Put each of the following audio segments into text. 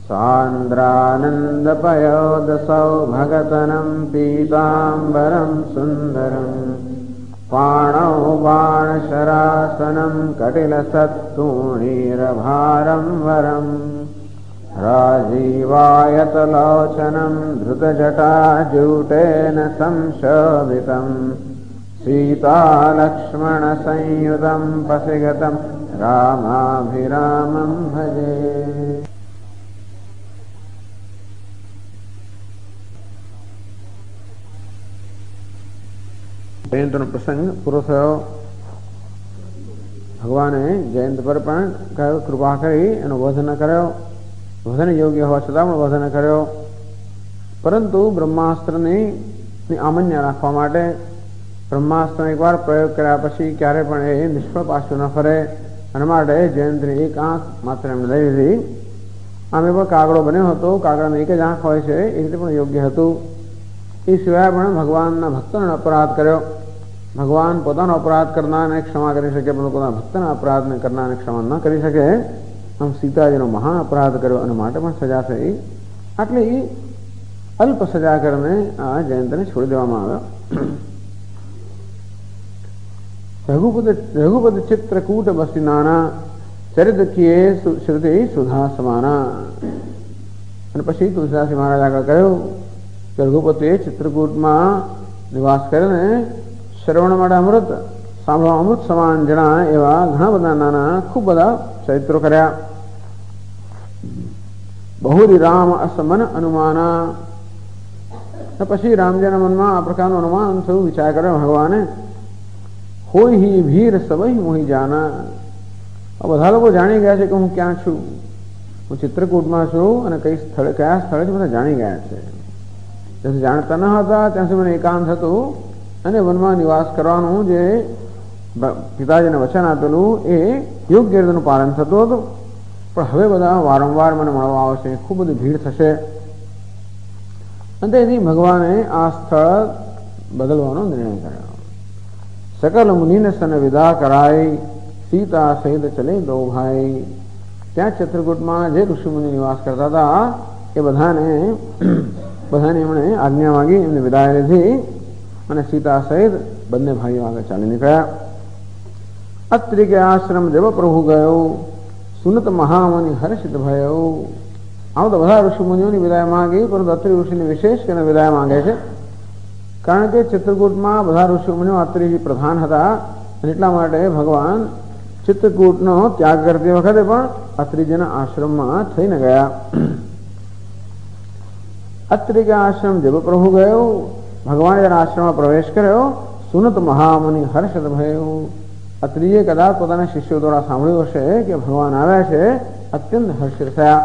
सान्द्रानन्दपयोदसौ भगतनं पीताम्बरं सुन्दरं पाणौ बाणशरासनं कटिलसत्तूणीरभारं वरम् राजीवायतलोचनं धृतजटाजूटेन संशोभितं सीतालक्ष्मणसंयुतं पसिगतं रामाभिरामं भजे। जयंतનો પ્રસંગ પૂરો થયો. ભગવાને જયંત પર પણ કૃપા કરી એનો વધ ન કર્યો. વધન યોગ્ય હોવા છતાં પણ વધ ન કર્યો. પરંતુ બ્રહ્માસ્ત્રની આમન્ય રાખવા માટે બ્રહ્માસ્ત્રનો એકવાર પ્રયોગ કર્યા પછી ક્યારે પણ એ નિષ્ફળ પાછું ન ફરે અને માટે જયંતની એક આંખ માત્ર એમને લઈ લીધી. આમે પણ કાગડો બન્યો હતો. કાગડાનો એક જ આંખ હોય છે એ રીતે પણ યોગ્ય હતું. એ સિવાય પણ ભગવાનના ભક્તોનો અપરાધ કર્યો. ભગવાન પોતાનો અપરાધ કરનારને ક્ષમા કરી શકે પરંતુ પોતાના ભક્તના અપરાધને કરનારને ક્ષમા ન કરી શકે. આમ સીતાજીનો મહાન અપરાધ કર્યો અને માટે પણ સજા થઈ. આટલી અલ્પ સજા કરીને આ જયંતને છોડી દેવામાં આવ્યો. રઘુપતિ ચિત્રકૂટ બસી નાના ચરિત કિયે શ્રુતિ સુધા સમાના. અને પછી તુલસીદાસજી મહારાજ આગળ કહ્યું કે રઘુપતિએ ચિત્રકૂટમાં નિવાસ કરીને શ્રવણ માટે અમૃત સાંભળવા અમૃત સમાન જણા એવા ઘણા બધા નાના ખૂબ બધા ચરિત્રો કર્યા. બહુરી રામ અસમન અનુમાના. પછી રામજીના મનમાં આ પ્રકારનું અનુમાન થયું. વિચાર કર્યો ભગવાને હોય હી ભીર સબહી મોહી જાના. બધા લોકો જાણી ગયા છે કે હું ક્યાં છું. હું ચિત્રકૂટમાં છું અને કયા સ્થળે બધા જાણી ગયા છે. જ્યાંથી જાણતા ન હતા ત્યાંથી મને એકાંત હતું અને વનમાં નિવાસ કરવાનું જે પિતાજીને વચન આપેલું એ યોગ્ય રીતનું પાલન થતું હતું. પણ હવે બધા વારંવાર મને મળવા આવશે, ખૂબ બધી ભીડ થશે. અને તેથી ભગવાને આ સ્થળ બદલવાનો નિર્ણય કર્યો. સકલ મુનિને સન વિદા કરાય સીતા સહિત ચલે દો ભાઈ. ત્યાં ચિત્રકૂટમાં જે ઋષિમુનિ નિવાસ કરતા હતા એ બધાને એમણે આજ્ઞા માંગી, એમને વિદાય લીધી અને સીતા સહિત બંને ભાઈઓ આગળ ચાલી નીકળ્યા. અત્રિ કે આશ્રમ દેવ પ્રભુ ગયો સુનત મહામુનિ હર્ષિત ભયો. આમ તો બધા ઋષિમુનિઓની વિદાય માંગી પરંતુ અત્રિ ઋષિની વિશેષ કરીને વિદાય માંગે છે. કારણ કે ચિત્રકૂટમાં બધા ઋષિમુનિઓ અત્રિજી પ્રધાન હતા અને એટલા માટે ભગવાન ચિત્રકૂટનો ત્યાગ કરતી વખતે પણ અત્રિજીના આશ્રમમાં થઈને ગયા. અત્રિ કે આશ્રમ દેવ પ્રભુ ગયો. ભગવાને જરા આશ્રમમાં પ્રવેશ કર્યો. સુનત મહામુનિ હર્ષિત ભયો. અત્રિજીએ કદાચ પોતાના શિષ્યો દ્વારા સાંભળ્યું હશે કે ભગવાન આવ્યા છે. અત્યંત હર્ષિત થયા.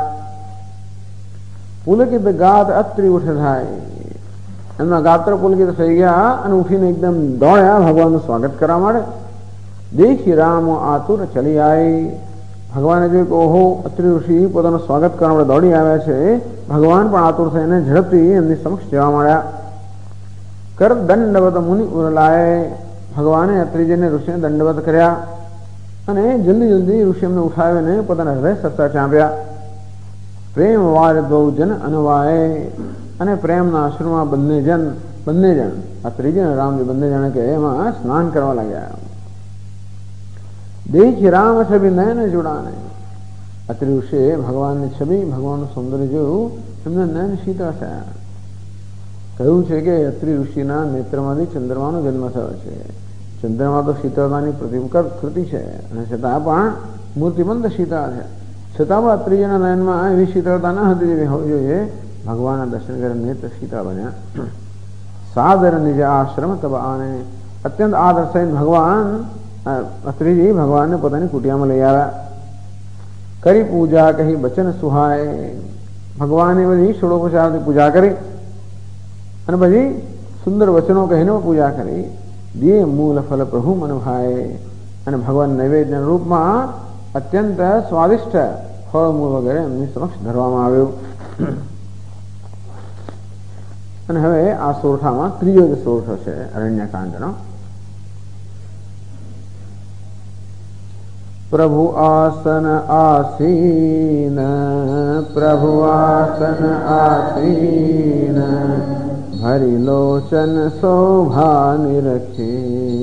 પુલકિત ગાત અત્રિ ઉઠ થાય. એમના ગાત્ર પુલકિત થઈ ગયા અને ઉઠીને એકદમ દોડ્યા ભગવાનનું સ્વાગત કરવા માટે. દેખી રામ આતુર ચલી આવી. ભગવાને જોયું કે ઓહો અત્રિ ઋષિ પોતાનું સ્વાગત કરવા માટે દોડી આવ્યા છે. ભગવાન પણ આતુર થઈને ઝડપથી એમની સમક્ષ જવા માંડ્યા. કર દંડવત મુનિ ઉરલાય. ભગવાને અત્રિજીને ઋષિને દંડવત કર્યા અને જલ્દી ઋષિ એમને ઉઠાવીને પોતાના હૃદય સસ્તા ચાંપ્યા. પ્રેમ વાર દો જન અનવાય. અને પ્રેમના આશ્રમમાં બંને જણ અત્રિજી અને રામજી બંને જણ કે એમાં સ્નાન કરવા લાગ્યા. દેખી રામ છબી નયન જોડાને. અત્રિ ઋષિએ ભગવાનની છબી, ભગવાનનું સૌંદર્ય જોયું. એમને નયન શીતળ થયા. કહ્યું છે કે અત્રિ ઋષિના નેત્રમાંથી ચંદ્રમાનો જન્મ થયો છે. ચંદ્રમા તો શીતળતાની પ્રતિકૃતિ છે અને છતાં પણ મૂર્તિમંત શીતળ છે. છતાં પણ અત્રિજીના નયનમાં એવી શીતળતા ન હતી જેવી હોવી જોઈએ. ભગવાનના દર્શન કરી નેત્ર શીતળ બન્યા. સાદર નિજ આશ્રમ તબ આને. અત્યંત આદર સહિત ભગવાન અત્રિજી ભગવાનને પોતાની કુટિયામાં લઈ આવ્યા. કરી પૂજા કહી બચન સુહાય. ભગવાને બધી ષોડોપચારથી પૂજા કરી અને પછી સુંદર વચનો કહીને પૂજા કરી. દિયે મૂલ ફલ પ્રભુ મન ભાય. અને ભગવાન નૈવેદ્ય રૂપમાં અત્યંત સ્વાદિષ્ટ ફળમૂળ વગેરે એમની સમક્ષ ધરવામાં આવ્યું. અને હવે આ સોરઠામાં ત્રીજો જે સોરઠો છે અરણ્યકાંડનો. प्रभु आसन आसीन, प्रभु आसन आसीन, भरी लोचन शोभा निरखी।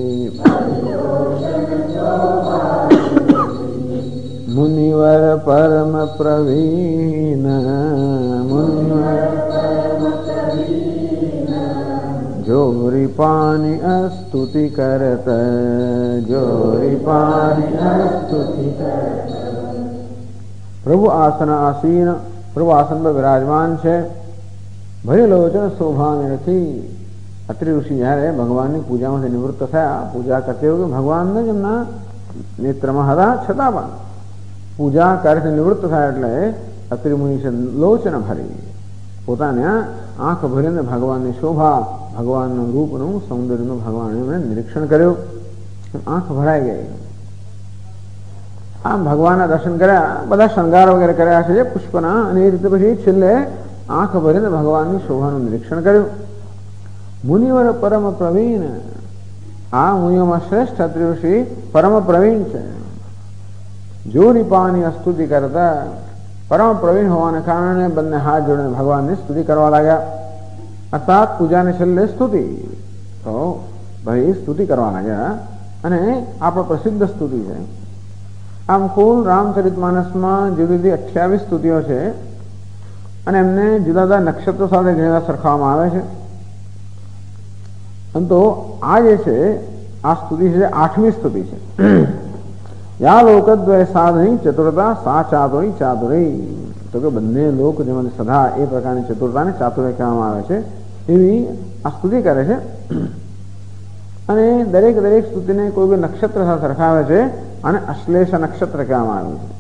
मुनिवर परम प्रवीण, मुनिवर जोरी पानी स्तुति करत, जोरी पानी स्तुति करत। प्रभु आसन आसीन, प्रभु आसन पर विराजमान છે, ભરી લોચન શોભા નથી। અત્રિ ઋષિ જ્યારે ભગવાનની પૂજામાંથી નિવૃત્ત થયા, પૂજા કરતી વખતે ભગવાનને જ એમના નેત્રમાં હતા, છતાં પણ પૂજા કાર્યથી નિવૃત્ત થયા એટલે અત્રિ મુનિ છે લોચન ભરી, પોતાને આંખ ભરીને ભગવાનની શોભા, ભગવાનનું રૂપનું, સૌંદર્યનું ભગવાને એમણે નિરીક્ષણ કર્યું, આંખ ભરાઈ ગઈ। આમ ભગવાનના દર્શન કર્યા, બધા શણગાર વગેરે કર્યા છે પુષ્પના, અને એ રીતે પછી છેલ્લે આંખ ભરીને ભગવાનની શોભાનું નિરીક્ષણ કર્યું। મુનિવર પરમ પ્રવીણ, આ મુનિઓમાં શ્રેષ્ઠ અત્રિ ઋષિ પરમ પ્રવીણ છે। જોરીપાની સ્તુતિ કરતા, પરમ પ્રવીણ હોવાને કારણે બંને હાથ જોડીને ભગવાનની સ્તુતિ કરવા લાગ્યા, અર્થાત પૂજાને છેલ્લે સ્તુતિ, તો ભાઈ સ્તુતિ કરવા લાગ્યા, અને આપણો પ્રસિદ્ધ સ્તુતિ છે। આમ કુલ રામચરિતમાનસમાં જુદી જુદી 28 સ્તુતિઓ છે, અને એમને જુદા જુદા નક્ષત્રો સાથે ઘણા સરખાવવામાં આવે છે। તો આ જે છે આ સ્તુતિ છે 8મી સ્તુતિ છે। યા લોકદ્વય સાધની ચતુરતા સા ચાતુરી ચાતુરી, તો કે બંને લોક જેમાંથી સદા એ પ્રકારની ચતુરતાને ચાતુર્ય કહેવામાં આવે છે, એવી આ સ્તુતિ કરે છે। અને દરેક દરેક સ્તુતિને કોઈ બી નક્ષત્ર સાથે સરખાવે છે, અને અશ્લેષ નક્ષત્ર કહેવામાં આવ્યું છે।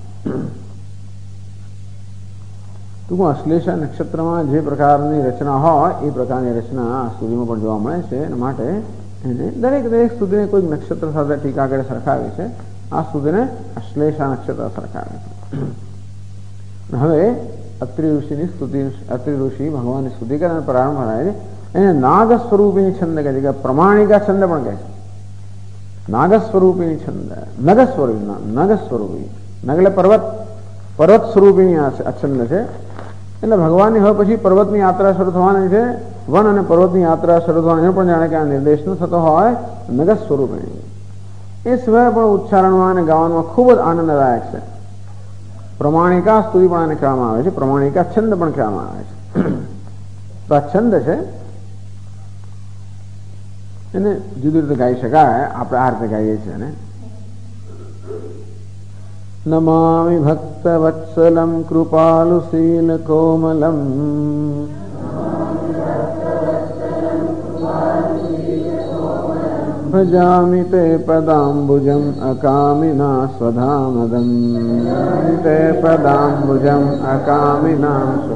ટૂંકમાં અશ્લેષ નક્ષત્રમાં જે પ્રકારની રચના હોય એ પ્રકારની રચના આ સ્તુતિમાં પણ જોવા મળે છે, એના માટે એને દરેક દરેક સ્તુતિને કોઈ નક્ષત્ર સાથે ટીકા કરી સરખાવે છે। આ સ્તુતિને અશ્લેષા નક્ષત્ર સરખાવે છે। હવે અત્રિ ઋષિની સ્તુતિ, અત્રિ ઋષિ ભગવાનની સ્તુતિ કરે પ્રારંભ થાય છે, એને નાગ સ્વરૂપીની છંદ કહે છે, કે પ્રમાણિકા છંદ પણ કહે છે। નાગ સ્વરૂપીની છંદ, નગ સ્વરૂપી, નગ સ્વરૂપી, નગ એટલે પર્વત, પર્વત સ્વરૂપીની આ છંદ છે। એટલે ભગવાનની હવે પછી પર્વતની યાત્રા શરૂ થવાની છે, વન અને પર્વતની યાત્રા શરૂ થવાની, એ પણ જાણે કે આ નિર્દેશ ન થતો હોય, નગ સ્વરૂપીણી। એ સિવાય પણ ઉચ્ચારણમાં અને ગાવામાં ખૂબ જ આનંદદાયક છે। પ્રમાણિકા સ્તુતિ પણ આને કહેવામાં આવે છે, પ્રમાણિકા છંદ પણ કહેવામાં આવે છે। તો આ છંદ છે, એને જુદી રીતે ગાઈ શકાય, આપણે આ રીતે ગાઈએ છીએ। ને નમામિ ભક્ત વત્સલમ કૃપાલુશીલ કોમલમ, ભજામિ તે પદાંબુજમ અકામિના સ્વધામદમ, તે પદાંબુજમ અકામિના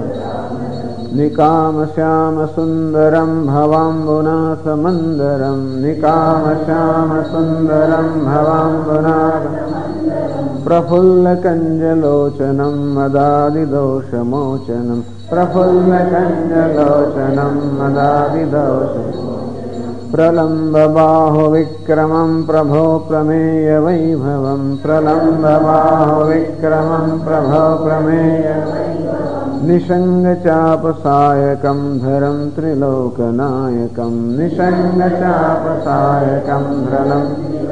નિકામ શ્યામ સુંદરમ ભવાંબુનાથ મંદરમ, નિકામ શ્યામ સુંદરમ ભવાંબુનાથ પ્રફુલ્લ કંજલોચનમ મદાદિદોષમોચનમ, પ્રફુલ્લ કંજલોચનમ મદાદિદોષમ प्रलम्ब बाहो विक्रमं प्रभो प्रमेय वैभवं, प्रलम्ब बाहो विक्रमं प्रभो प्रमेय निषंग चाप सायकं धरं त्रिलोकनायकं, निषंग चाप सायकं धरं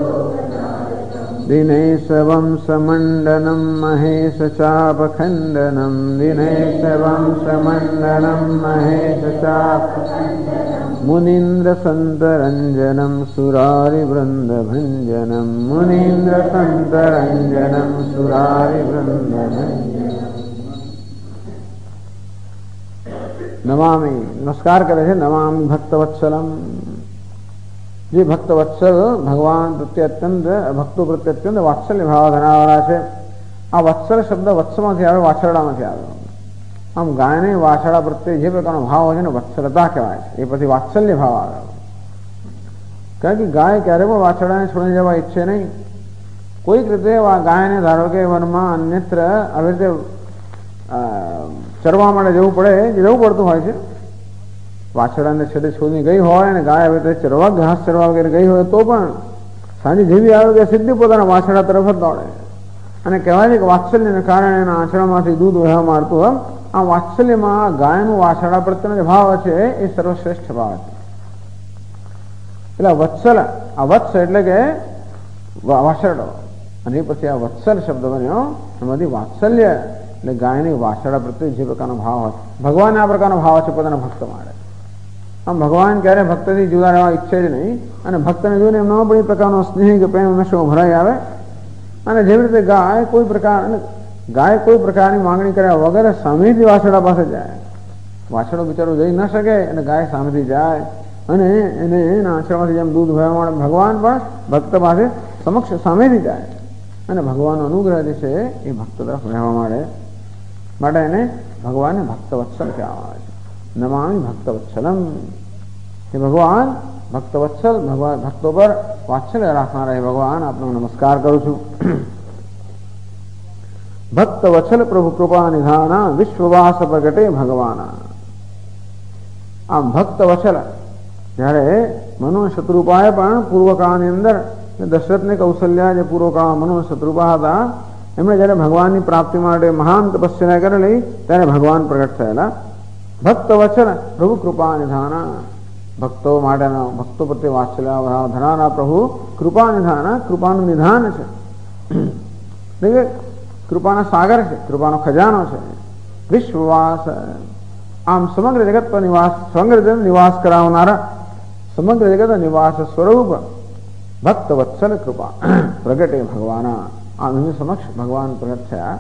दिनेश वंशमण्डनं महेश चाप खण्डनं, दिनेश वंशमण्डनं महेश चाप मुनीन्द्र संतरंजनम सुरारि वृंद भंजनम, मुनीन्द्र संतरंजनम सुरारि वृंद भंजनम। नमामि, नमस्कार करे છે, नमामि भक्तवत्सलम, જે ભક્તવત્સલ ભગવાન પ્રત્યે અત્યંત, ભક્તો પ્રત્યે અત્યંત વાત્સલ્ય ભાવ ધરાવવાળા છે। આ વત્સલ શબ્દ વત્સમાંથી આવ્યો, વાછરડામાંથી આવ્યો। આમ ગાયને વાછરડા પ્રત્યે જે પ્રકારનો ભાવ હોય છે ને વત્સલતા કહેવાય છે, એ પછી વાત્સલ્ય ભાવ આવે। કારણ કે ગાય ક્યારે પણ વાછરડાને છોડી જવા ઈચ્છે નહીં। કોઈક રીતે ગાયને ધારો કે વનમાં અન્યત્ર આવી રીતે ચરવા માટે જવું પડે, જવું પડતું હોય છે। વાછરડાને છેડે છોડીને ગઈ હોય અને ગાય આવી રીતે ચરવા, ઘાસ ચરવા વગેરે ગઈ હોય તો પણ સાંજે જેવી આવે ત્યાં સીધી પોતાના વાછરડા તરફ જ દોડે। અને કહેવાય છે કે વાત્સલ્યને કારણે એના આંચળામાંથી દૂધ વહેવા માંડતું. આ વાત્સલ્યમાં ગાયનું વાછરડા પ્રત્યેનો જે ભાવ છે એ સર્વશ્રેષ્ઠ ભાવ છે. એટલે વત્સલ, આ વત્સ એટલે કે વાછરડો, અને એ પછી આ વત્સલ શબ્દ બન્યો. એમાંથી વાત્સલ્ય એટલે ગાયની વાછરડા પ્રત્યે જે પ્રકારનો ભાવ હોય, ભગવાન આ પ્રકારનો ભાવ છે પોતાના ભક્ત માટે. આમ ભગવાન ક્યારે ભક્તથી જુદા રહેવા ઈચ્છે જ નહીં, અને ભક્તને જોઈને એમનો પણ એ પ્રકારનો સ્નેહ કે પ્રેમ હંમેશા ભરાઈ આવે. અને જેવી રીતે ગાય કોઈ પ્રકારની માંગણી કર્યા વગર સામેથી વાછરડા પાસે જાય. વાછરડો બિચારો જઈ ન શકે અને ગાય સામેથી જાય અને એને એના આંચળામાંથી જેમ દૂધ વહેવા માંડે, ભગવાન પણ ભક્ત પાસે સમક્ષ સામેથી જાય અને ભગવાનનો અનુગ્રહ જે છે એ ભક્ત તરફ વહેવા માંડે. માટે એને ભગવાનને ભક્તવત્સલ કહેવામાં આવે છે. નમામિ ભક્તવત્સલમ, એ ભગવાન ભક્તવત્સલ, ભગવાન ભક્તો પર વાત્સલ્ય રાખનારા એ ભગવાન આપનો નમસ્કાર કરું છું. ભક્તવત્સલ પ્રભુ કૃપા નિધાના વિશ્વવાસ પ્રગટે ભગવાના. આમ ભક્તવત્સલ, જ્યારે મનુ શત્રુપાએ પણ પૂર્વકાળની અંદર દશરથને કૌશલ્યા જે પૂર્વકાળ મનુ શત્રુપા હતા, એમણે જયારે ભગવાનની પ્રાપ્તિ માટે મહાન તપસ્યા કરેલી ત્યારે ભગવાન પ્રગટ થયેલા. ભક્તવત્સલ પ્રભુ કૃપા નિધાના, ભક્તો માટેના, ભક્તો પ્રત્યે વાત્સલ્ય ધરાવનારા પ્રભુ કૃપા નિધાના, કૃપાનું નિધાન છે. એટલે કૃપાના સાગર છે, કૃપાનો ખજાનો છે. વિશ્વવાસ, આમ સમગ્ર જગત પર નિવાસ, સમગ્ર જગત નિવાસ કરાવનારા, સમગ્ર જગત નિવાસ સ્વરૂપ ભક્તવત્સલ કૃપા પ્રગટે ભગવાના. આમ એમની સમક્ષ ભગવાન પ્રગટ થયા.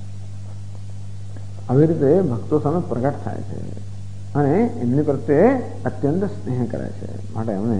આવી રીતે ભક્તો સામે પ્રગટ થાય છે અને એમની પ્રત્યે અત્યંત સ્નેહ કરે છે. માટે એમણે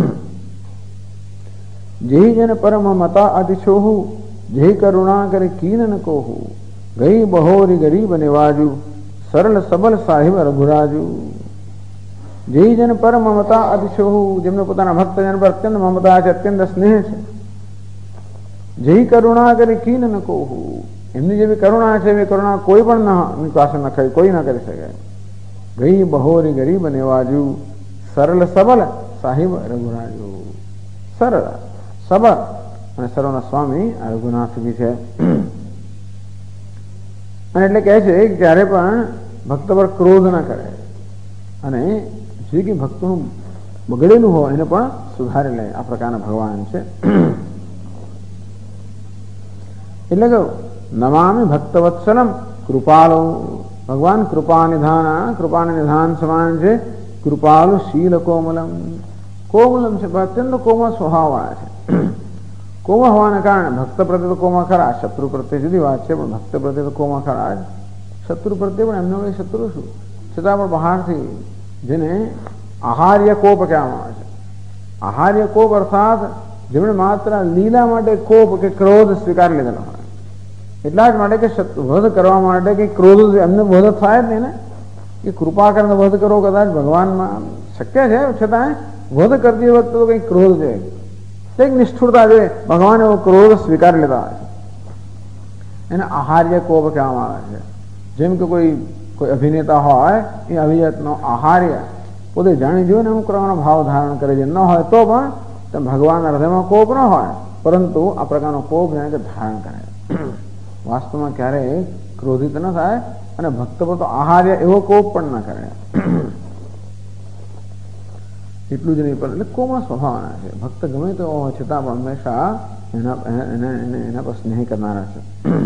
જય જન પરમ મતા અતિશોહુ, જય કરુણા કરે કીન કોહુ, ગઈ બહોરી ગરીબ નિવાજુ, સરળ સબલ સાહિબ રઘુરાજુ. જય જન પર મમતા અતિશોહુ, જેમને પોતાના ભક્તજન પર અત્યંત મમતા છે, અત્યંત સ્નેહ છે. જય કરુણા કરે કીન ન કોહુ, એમની જેવી કરુણા છે એવી કરુણા કોઈ પણ પાસે ન કરી, કોઈ ન કરી શકે. ગઈ બહોરી ગરીબ નિવાજુ, સરળ સબલ સાહિબ રઘુરાજુ. સરળ સબલ અને સર્વના સ્વામી આ રઘુનાથજી છે. અને એટલે કહે છે કે જ્યારે પણ ભક્ત પર ક્રોધ ન કરે અને જે કે ભક્તોનું બગડેલું હોય એને પણ સુધારી લે, આ પ્રકારના ભગવાન છે. એટલે કે નમામિ ભક્તવત્સલમ કૃપાલો, ભગવાન કૃપા નિધાન, કૃપાને નિધાન સમાન છે. કૃપાલુ શીલ કોમલમ, કોમલમ છે, અત્યંત કોમળ સ્વભાવવાળા છે. કોમળ હોવાના કારણે ભક્ત પ્રત્યે તો કોમળ ખરા, શત્રુ પ્રત્યે જુદી વાત છે, પણ ભક્ત પ્રત્યે તો કોમળ ખરા જ. શત્રુ પ્રત્યે પણ એમનો કઈ શત્રુ શું, છતાં પણ બહારથી જેને આહાર્ય કોપ કહેવામાં આવે છે. આહાર્ય કોપ અર્થાત જેમણે માત્ર લીલા માટે કોપ કે ક્રોધ સ્વીકાર લીધેલો હોય, એટલા જ માટે કે વધ કરવા માટે કે ક્રોધ એમને વધ થાય જ નહીં ને. એ કૃપા કરીને વધ કરો કદાચ ભગવાનમાં શક્ય છે, છતાં વધ કરતી વખતે તો કંઈક ક્રોધ છે, કંઈક નિષ્ઠુરતા છે. ભગવાને એવો ક્રોધ સ્વીકારી લીધા છે, એને આહાર્ય કોપ કહેવામાં આવે છે. જેમ કે કોઈ અભિનેતા હોય, એ અભિનેતાનો આહાર્ય પોતે જાણી જોઈને અમુક પ્રકારનો ભાવ ધારણ કરે છે. ન હોય તો પણ ભગવાનના હૃદયમાં કોપ ન હોય, પરંતુ આ પ્રકારનો કોપ જાણે કે ધારણ કરે. વાસ્તવમાં ક્યારેય ક્રોધિત ન થાય અને ભક્ત પર તો આહાર્ય એવો કોપ પણ ન કરે. એટલું જ નહીં, પણ એટલે કોમળ સ્વભાવના છે. ભક્ત ગમે તો હોય છતાં પણ હંમેશા એના પર સ્નેહ કરનારા છે.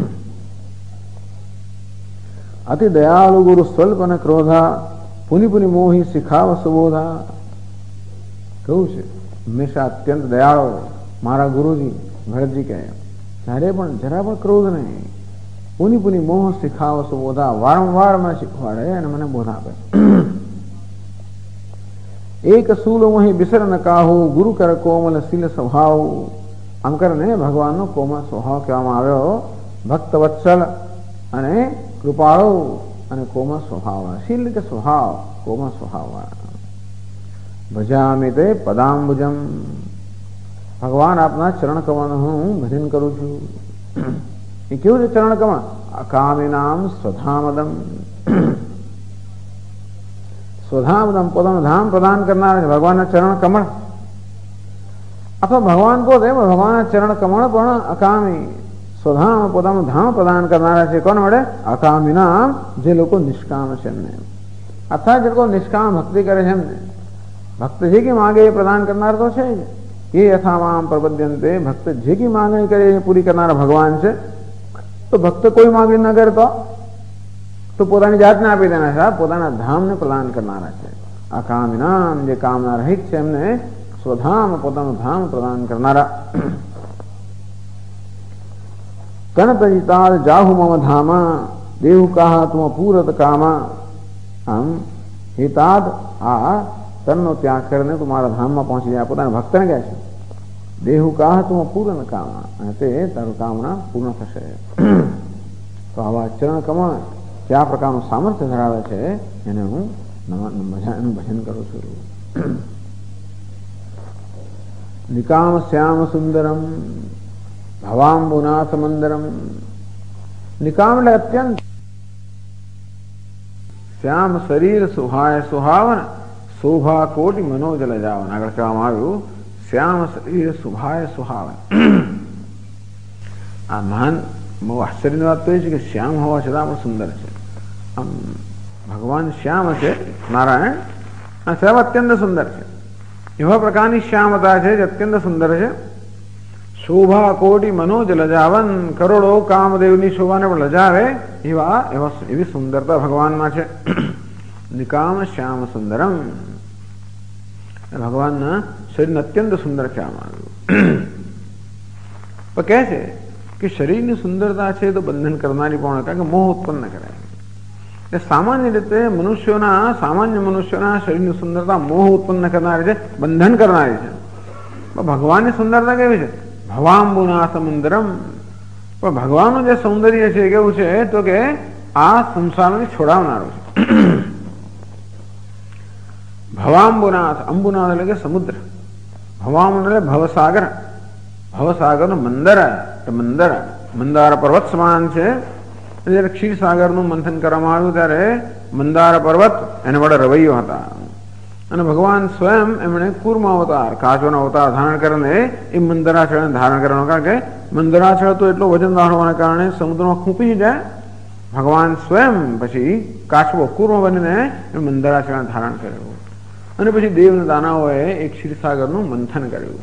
અતિ દયાળુ ગુરુ સ્વલ્પ અને ક્રોધા, પુનિ પુનિ મોહી શિખાવ સુબોધા. કહું છે હંમેશા અત્યંત દયાળુ મારા ગુરુજી ભરતજી કહે, જ્યારે પણ જરા પણ ક્રોધ નહીં. પુનિ પુનિ મોહ શિખાવ સુબોધા, વારંવાર મને શીખવાડે અને મને બોધ આપે. એક સૂલ મોહી બિસર ન કાહુ, ગુરુ કર કોમલ શીલ સ્વભાવ. આમ કરીને ભગવાનનો કોમળ સ્વભાવ કહેવામાં આવ્યો. ભક્ત વત્સલ અને કૃપાળુ અને કોમળ સ્વભાવ, શીલ કે સ્વભાવ, કોમળ સ્વભાવ. ભજામિ તે પદાંબુજમ, ભગવાન આપના ચરણ કમળનું હું ભજન કરું છું. એ કેવું છે ચરણ કમળ? અકામિનામ સ્વધામદમ, સ્વધામદમ પોતાનું ધામ પ્રદાન કરનાર છે ભગવાનના ચરણ કમળ. અથવા ભગવાન પોતે ભગવાનના ચરણ કમળ પણ અકામી સ્વધામ પોતાનું ધામ પ્રદાન કરનારા છે. કોણ મળે? અકામિનામ, જે લોકો નિષ્કામ છે એમને. અર્થાત જે લોકો નિષ્કામ ભક્તિ કરે છે એમને. ભક્ત જે કી માંગે એ પ્રદાન કરનાર તો છે જ. એ યથામામ પ્રપદ્યંતે, ભક્ત જે કી માંગણી કરે એ પૂરી કરનારા ભગવાન છે. તો ભક્ત કોઈ માંગણી ન કરે તો પોતાની જાતને આપી દેના છે, પોતાના ધામને પ્રદાન કરનારા છે. અકામિનામ, જે કામના રહિત છે એમને સ્વધામ, પોતાનું ધામ પ્રદાન કરનારા. કણતજિતાદ જાહુ મમ ધામા દેહુ કાહ તુમ પૂરત કામા. આમ હિતાદ, આ તનનો ત્યાગ કરીને તું મારા ધામમાં પહોંચી જાય. પોતાના ભક્તને કહે છે દેહુ કાહ તુમ પૂર્ણ કામા, અને તે તારું કામના પૂર્ણ થશે. તો આવા ચરણ કમળ કયા પ્રકારનું સામર્થ્ય ધરાવે છે એને હું એનું ભજન કરું છું. નિકામ શ્યામ સુંદરમ ભવાંબુનાથ મંદરમ. નિકામ એટલે અત્યંત શ્યામ શરીર સુહાય સુહાવન શોભા કોટી મનોજલ જાવન. આગળ કહેવામાં આવ્યું શ્યામ શરીર સુભાય સુહાવન. આ મહાન બહુ આશ્ચર્યની વાત તો એ છે કે શ્યામ હોવા છતાં પણ સુંદર છે. આમ ભગવાન શ્યામ છે નારાયણ, આ શ્યામ અત્યંત સુંદર છે. એવા પ્રકારની શ્યામતા છે જે અત્યંત સુંદર છે. શોભા કોટી મનોજ લજાવન, કરોડો કામદેવની શોભાને પણ લજાવે એવી સુંદરતા ભગવાનમાં છે. નિકામ શ્યામ સુંદરમ, ભગવાનના શરીરને અત્યંત સુંદર કહેવામાં આવ્યું. પણ કહે છે કે શરીરની સુંદરતા છે તો બંધન કરનારી પણ, કારણ કે મોહ ઉત્પન્ન કરે. સામાન્ય રીતે સામાન્ય મનુષ્યોના શરીરની સુંદરતા મોહ ઉત્પન્ન કરનારી છે, બંધન કરનારી છે. ભગવાનની સુંદરતા કેવી છે? ભવાંબુનાથ મંદરમ. પણ ભગવાનનું જે સૌંદર્ય છે કેવું છે તો કે આ સંસારને છોડાવનારું છે. ભવાંબુનાથ, અંબુનાથ એટલે કે સમુદ્ર, ભવામ એટલે ભવસાગર, ભવસાગરનું મંદાર પર્વત સમાન છે. જયારે ક્ષીરસાગરનું મંથન કરવામાં આવ્યું ત્યારે મંદાર પર્વત એને વડે રવૈયો હતા, અને ભગવાન સ્વયં એમણે કૂર્મ અવતાર, કાચોનો અવતાર ધારણ કરીને એ મંદરાચળને ધારણ કરવાનો. કારણ કે મંદરાચળ તો એટલો વજનદાર હોવાને કારણે સમુદ્રમાં ખૂંપી જાય. ભગવાન સ્વયં પછી કાચબો કૂર્મ બનીને મંદરાચળને ધારણ કર્યું, અને પછી દેવ દાનવોએ એક ક્ષીરસાગરનું મંથન કર્યું.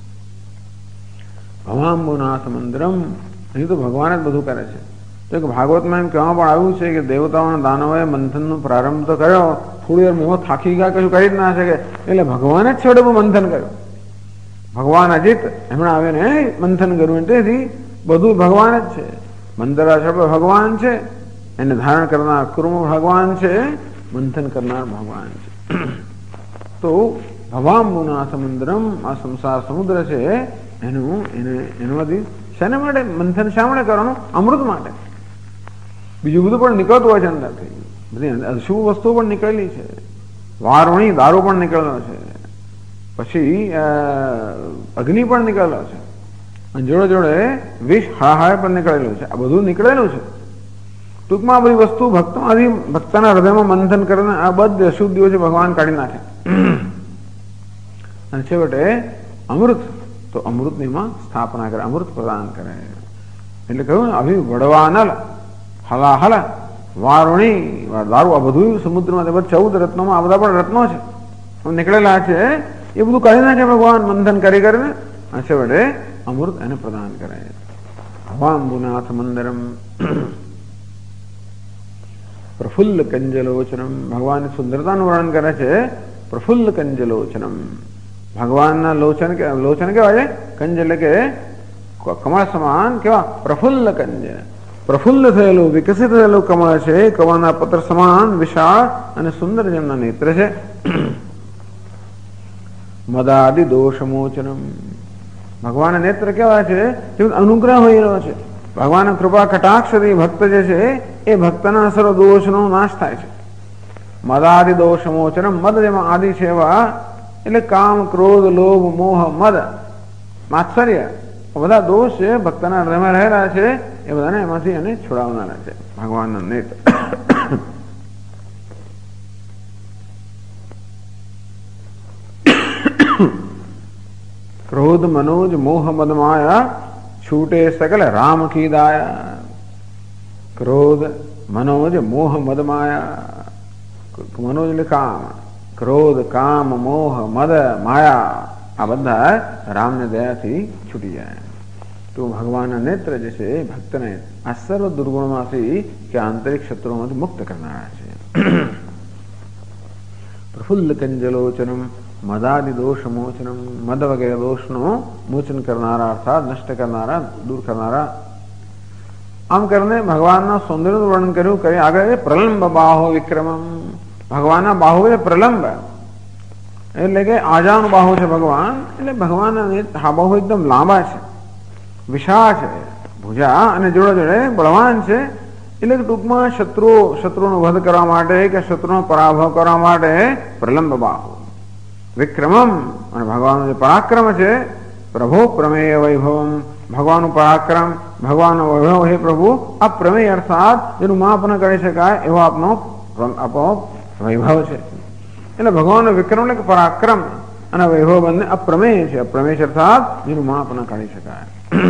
ભવાંબુનાથ મંદરમ, અહીં તો ભગવાન જ બધું કરે છે. તો કે ભાગવતમાં એમ કહેવામાં પણ આવ્યું છે કે દેવતાઓના દાનવોએ મંથનનો પ્રારંભ તો કર્યો, થોડી વાર મેં થાકી ગયા, કશું કરી જ ના શકે, એટલે ભગવાને જ છેવટે મંથન કર્યું. ભગવાન અજીત એમણે આવીને મંથન કર્યું. તેથી બધું ભગવાન જ છે. મંદરાચળ ભગવાન છે, એને ધારણ કરનાર કુર્મ ભગવાન છે, મંથન કરનાર ભગવાન છે. તો ભવાંબુનાથ મંદરમ, આ સંસાર સમુદ્ર છે એનામાંથી શેને માટે મંથન શા માટે કરવાનું? અમૃત માટે. બીજું બધું પણ નીકળતું હોય છે અંદરથી, બધી અશુભ વસ્તુઓ પણ નીકળેલી છે, વારવણી દારૂ પણ નીકળેલો છે, પછી અગ્નિ પણ નીકળેલો છે, અને જોડે જોડે વિષ હાહાય પણ નીકળેલું છે. આ બધું નીકળેલું છે. ટૂંકમાં બધી વસ્તુ ભક્તના હૃદયમાં મંથન કરીને આ બધી અશુદ્ધિઓ છે ભગવાન કાઢી નાખે. અને છેવટે અમૃત, તો અમૃતની માં સ્થાપના કરે, અમૃત પ્રદાન કરે. એટલે કહ્યું ને, અભિ વડવાનલ હલાહલ વારુણી દારૂ, આ બધું સમુદ્રમાં 14 રત્નોમાં આ બધા પણ રત્નો છે નીકળેલા છે. એ બધું કાઢી નાખે ભગવાન મંથન કરી કરીને, અને છેવટે અમૃત એને પ્રદાન કરે. ભવાંબુનાથ મંદરમ પ્રફુલ્લ કંજલોચનમ, ભગવાનની સુંદરતાનું વર્ણન કરે છે. પ્રફુલ્લ કંજલોચનમ, ભગવાનના લોચન કેવાય છે કંજ, એટલે કે કમળ સમાન કેવા પ્રફુલ્લ કંજ, પ્રફુલ્લ થયેલું વિકસિત થયેલું કમળ છે. કમળના પત્ર સમાન વિશાળ અને સુંદર જેમના નેત્ર છે. મદાદિ દોષમોચનમ, ભગવાનના નેત્ર કેવા છે? અનુગ્રહ હોયેલો છે. ભગવાનના કૃપા કટાક્ષથી ભક્ત જે છે એ ભક્તના સર્વ દોષનો નાશ થાય છે. મદાદિ દોષમોચનમ, મદ જેમાં આદિ છે એવા, એટલે કામ, ક્રોધ, લોભ, મોહ, મદ, માત્સર્ય, બધા દોષ છે ભક્તના હૃદયમાં રહેલા છે, એ બધાને એમાંથી એને છોડાવનારા છે ભગવાનના નેત્ર. ક્રોધ, મનોજ, મોહ, મદ, માયા छूटे सकल राम की दाया, क्रोध मनोज मोह मद माया। मनोज काम, क्रोध काम मोह मद माया आ બધા રામને દયાથી છૂટી જાય. તો ભગવાનના નેત્ર જે છે એ ભક્તને આ સર્વ દુર્ગુણમાંથી કે આંતરિક શત્રુઓમાંથી મુક્ત કરનારા છે. પ્રફુલ્લ કંજલોચનમ મદાદિ દોષ મોચનમ, મદ વગેરે દોષનો મોચન કરનારા અર્થાત નષ્ટ કરનારા, દૂર કરનારા. આમ કરીને ભગવાનના સૌંદર્યનું વર્ણન કર્યું. કરી આગળ પ્રલંબ બાહો વિક્રમમ, ભગવાનના બાહુ એટલે પ્રલંબ એટલે કે આજાનું બાહુ છે ભગવાન. એટલે ભગવાનના હાબાહુ એકદમ લાંબા છે, વિશાળ છે, ભુજા અને જોડે જોડે બળવાન છે. એટલે ટૂંકમાં શત્રુનો વધ કરવા માટે કે શત્રુનો પરાભવ કરવા માટે પ્રલંબ બાહુ વિક્રમમ. અને ભગવાનનું જે પરાક્રમ છે, પ્રભો પ્રમેય વૈભવમ, ભગવાનનું પરાક્રમ, ભગવાનનો વૈભવ હે પ્રભુ અપ્રમેય અર્થાત જેનું માપ ન કરી શકાય એવો આપનો વૈભવ છે. એટલે ભગવાનનો વિક્રમ એટલે પરાક્રમ અને વૈભવ બંને અપ્રમેય છે. અપ્રમેય અર્થાત જેનું માપ ન કાઢી શકાય.